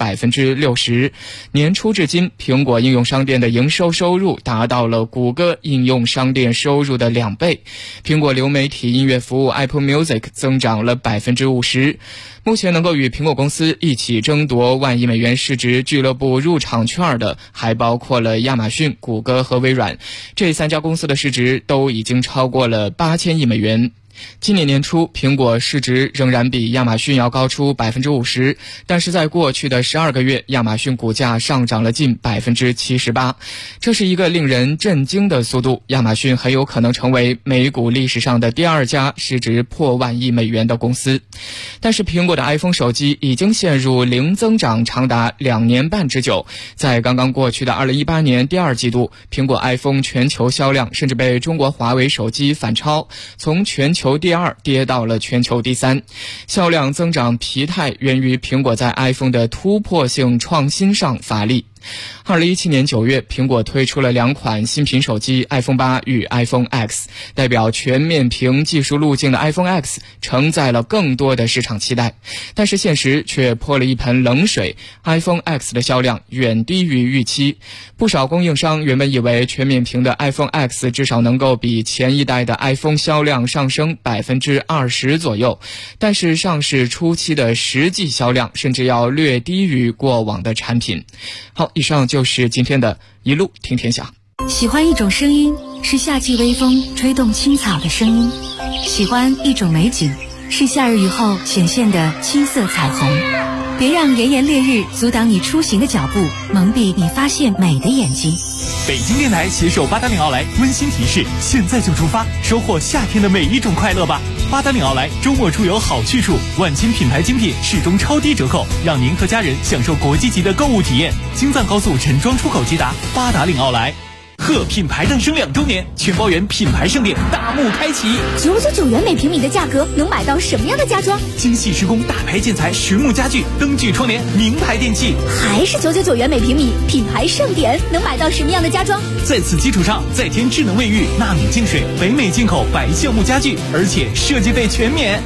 60%。年初至今，苹果应用商店的营收收入达到了谷歌应用商店收入的2倍。苹果流媒体音乐服务 Apple Music 增长了 50%。目前能够与苹果公司一起争夺1万亿美元市值俱乐部入场券的，还包括了亚马逊、谷歌和微软。这3家公司的市值都已经超过了8000亿美元。今年年初，苹果市值仍然比亚马逊要高出 50%， 但是在过去的12个月，亚马逊股价上涨了近 78%。 这是一个令人震惊的速度，亚马逊很有可能成为美股历史上的第2家市值破1万亿美元的公司。但是苹果的 iPhone 手机已经陷入零增长长达2年半之久。在刚刚过去的2018年第2季度，苹果 iPhone 全球销量甚至被中国华为手机反超，从全球球第2跌到了全球第3。销量增长疲态源于苹果在 iPhone 的突破性创新上乏力。2017年9月，苹果推出了2款新品手机 iPhone 8与 iPhone X， 代表全面屏技术路径的 iPhone X 承载了更多的市场期待，但是现实却泼了一盆冷水， iPhone X 的销量远低于预期。不少供应商原本以为全面屏的 iPhone X 至少能够比前一代的 iPhone 销量上升 20% 左右，但是上市初期的实际销量甚至要略低于过往的产品。好，以上就是今天的一路听天下。 喜欢一种声音，是夏季微风吹动青草的声音；喜欢一种美景，是夏日雨后显现的七色彩虹。别让炎炎烈日阻挡你出行的脚步，蒙蔽你发现美的眼睛。 北京电台携手八达岭奥莱温馨提示：现在就出发，收获夏天的每一种快乐吧！八达岭奥莱周末出游好去处，万千品牌精品始终超低折扣，让您和家人享受国际级的购物体验。京藏高速陈庄出口捷达，八达岭奥莱。贺品牌诞生2周年，全包圆品牌盛典大幕开启 ，999元每平米的价格能买到什么样的家装？ 精细施工大牌建材实木家具、灯具窗帘、名牌电器， 还是999元每平米，品牌盛典能买到什么样的家装？ 在此基础上再添智能卫浴、纳米净水、北美进口白橡木家具，而且设计费全免。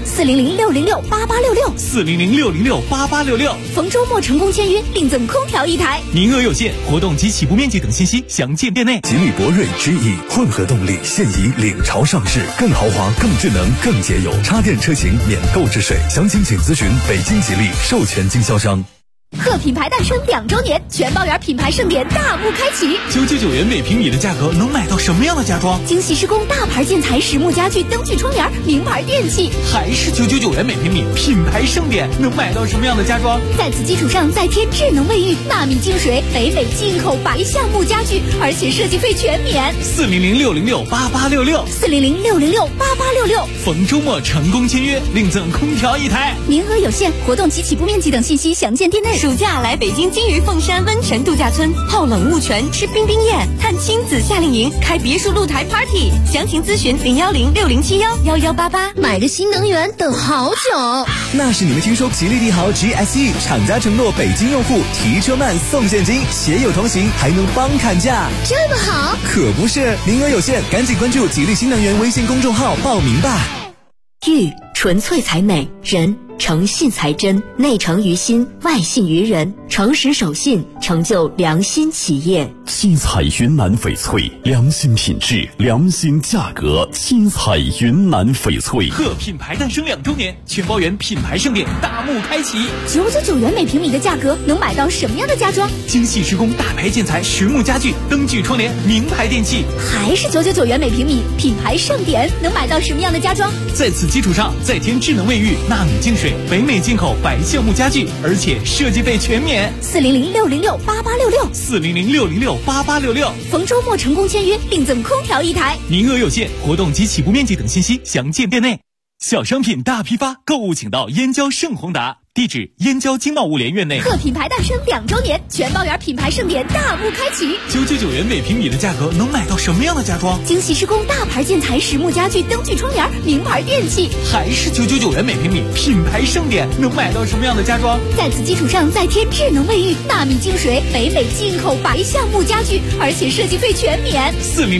400-606-8866，400-606-8866，逢周末成功签约，另赠空调1台， 名额有限，活动及起步面积等信息详见店内。 吉利博瑞 GE 混合动力现已领潮上市，更豪华、更智能、更节油，插电车型免购置税，详情请咨询北京吉利授权经销商。 贺品牌诞生2周年，全包圆品牌盛典大幕开启 ，999元每平米的价格能买到什么样的家装？ 精细施工大牌建材实木家具、灯具窗帘、名牌电器， 还是999元每平米，品牌盛典能买到什么样的家装？ 在此基础上再添智能卫浴、纳米净水、北美进口白橡木家具，而且设计费全免。 400-606-8866，400-606-8866，逢周末成功签约，另赠空调1台， 名额有限，活动及起步面积等信息详见店内。 暑假来北京金鱼凤山温泉度假村，泡冷雾泉，吃冰冰宴，探亲子夏令营，开别墅露台 party， 详情咨询010-6071-1188。 买个新能源等好久， 那是你们听说吉利帝豪 GSE 厂家承诺北京用户提车慢送现金，携友同行还能帮砍价， 这么好？ 可不是，名额有限，赶紧关注吉利新能源微信公众号报名吧。 玉纯粹才美，人诚信才真，内诚于心，外信于人，诚实守信，成就良心企业。 七彩云南翡翠，良心品质，良心价格。七彩云南翡翠。 贺品牌诞生2周年，全包圆品牌盛典大幕开启 ，999元每平米的价格能买到什么样的家装？ 精细施工大牌建材实木家具、灯具窗帘、名牌电器， 还是999元每平米，品牌盛典能买到什么样的家装？ 在此基础上再添智能卫浴、纳米净水、北美进口白橡木家具，而且设计费全免。 400-606-8866，400-606-8866，逢周末成功签约，另赠空调1台， 名额有限，活动及起步面积等信息详见店内。小商品大批发，购物请到燕郊盛宏达，地址燕郊经贸物联院内。 贺品牌诞生2周年，全包圆品牌盛典大幕开启 ，999元每平米的价格能买到什么样的家装？ 精细施工大牌建材实木家具、灯具窗帘、名牌电器， 还是999元每平米，品牌盛典能买到什么样的家装？ 在此基础上再添智能卫浴、纳米净水、北美进口白橡木家具，而且设计费全免。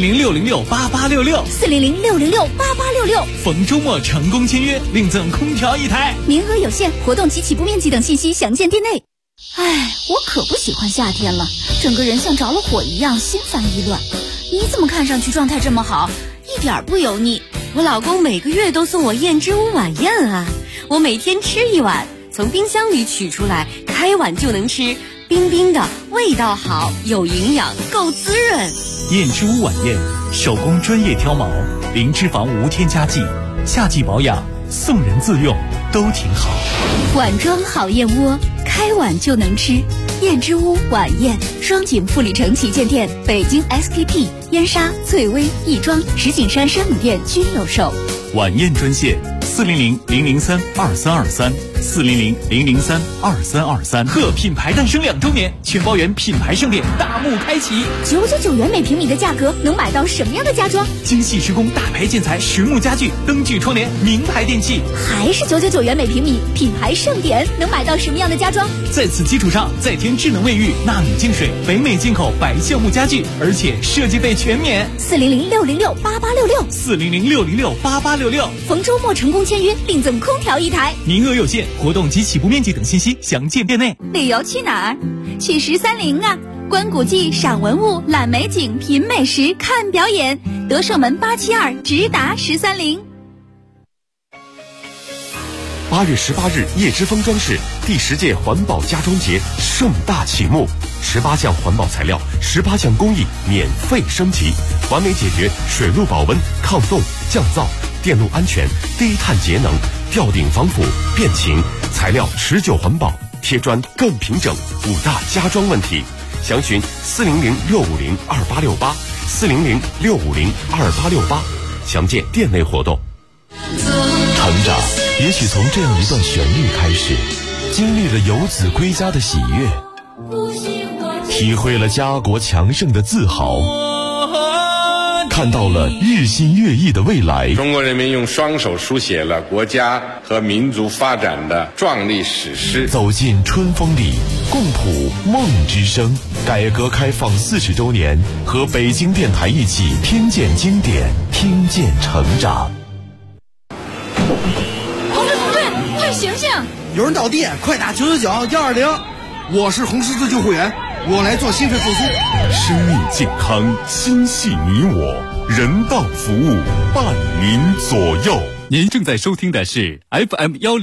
400-606-8866，400-606-8866，逢周末成功签约，另赠空调1台， 名额有限，活动及起步面积等信息详见店内。我可不喜欢夏天了，整个人像着了火一样，心烦意乱。你怎么看上去状态这么好，一点不油腻？ 我老公每个月都送我燕之屋晚宴啊，我每天吃1碗，从冰箱里取出来，开碗就能吃，冰冰的，味道好，有营养，够滋润。 燕之屋晚宴，手工专业挑毛，零脂肪无添加剂，夏季保养，送人自用都挺好。 碗装好燕窝，开碗就能吃。燕之屋晚宴，双井富里城旗舰店、北京 SKP、燕莎、翠微、亦庄、石景山山姆店均有售。 晚宴专线400-003-2323 400-003-2323。 贺品牌诞生2周年，全包园品牌盛典大幕开启。 99元每平米的价格能买到什么样的家装？ 精细施工、大牌建材、实木家具、灯具窗帘、名牌电器。 还是999元每平米，品牌盛典能买到什么样的家装？ 在此基础上再添智能卫浴、纳米净水、北美进口白橡木家具，而且设计费全免。 400-606-8866，400-606-8866。逢周末成功签约，另赠空调1台， 名额有限，活动及起步面积等信息详见店内。 旅游去哪儿？去1030啊！观古迹、赏文物、览美景、品美食、看表演。德胜门872，直达1030。 8月18日，叶之峰装饰第10届环保家装节盛大启幕，18项环保材料，18项工艺免费升级，完美解决水路保温、抗冻、降噪、电路安全、低碳节能、吊顶防腐、变形，材料持久环保，贴砖更平整，5大家装问题。详询400-650-2868，400-650-2868，详见店内活动。成长也许从这样一段旋律开始，经历了游子归家的喜悦，体会了家国强盛的自豪，看到了日新月异的未来。 中国人民用双手书写了国家和民族发展的壮丽史诗。 走进春风里，共谱梦之声。改革开放40周年，和北京电台一起听见经典，听见成长。 同志，快醒醒！ 有人倒地，快打999-120。我是红十字救护员，我来做心肺复苏。 生命健康，心系你我，人道服务伴您左右。 您正在收听的是 FM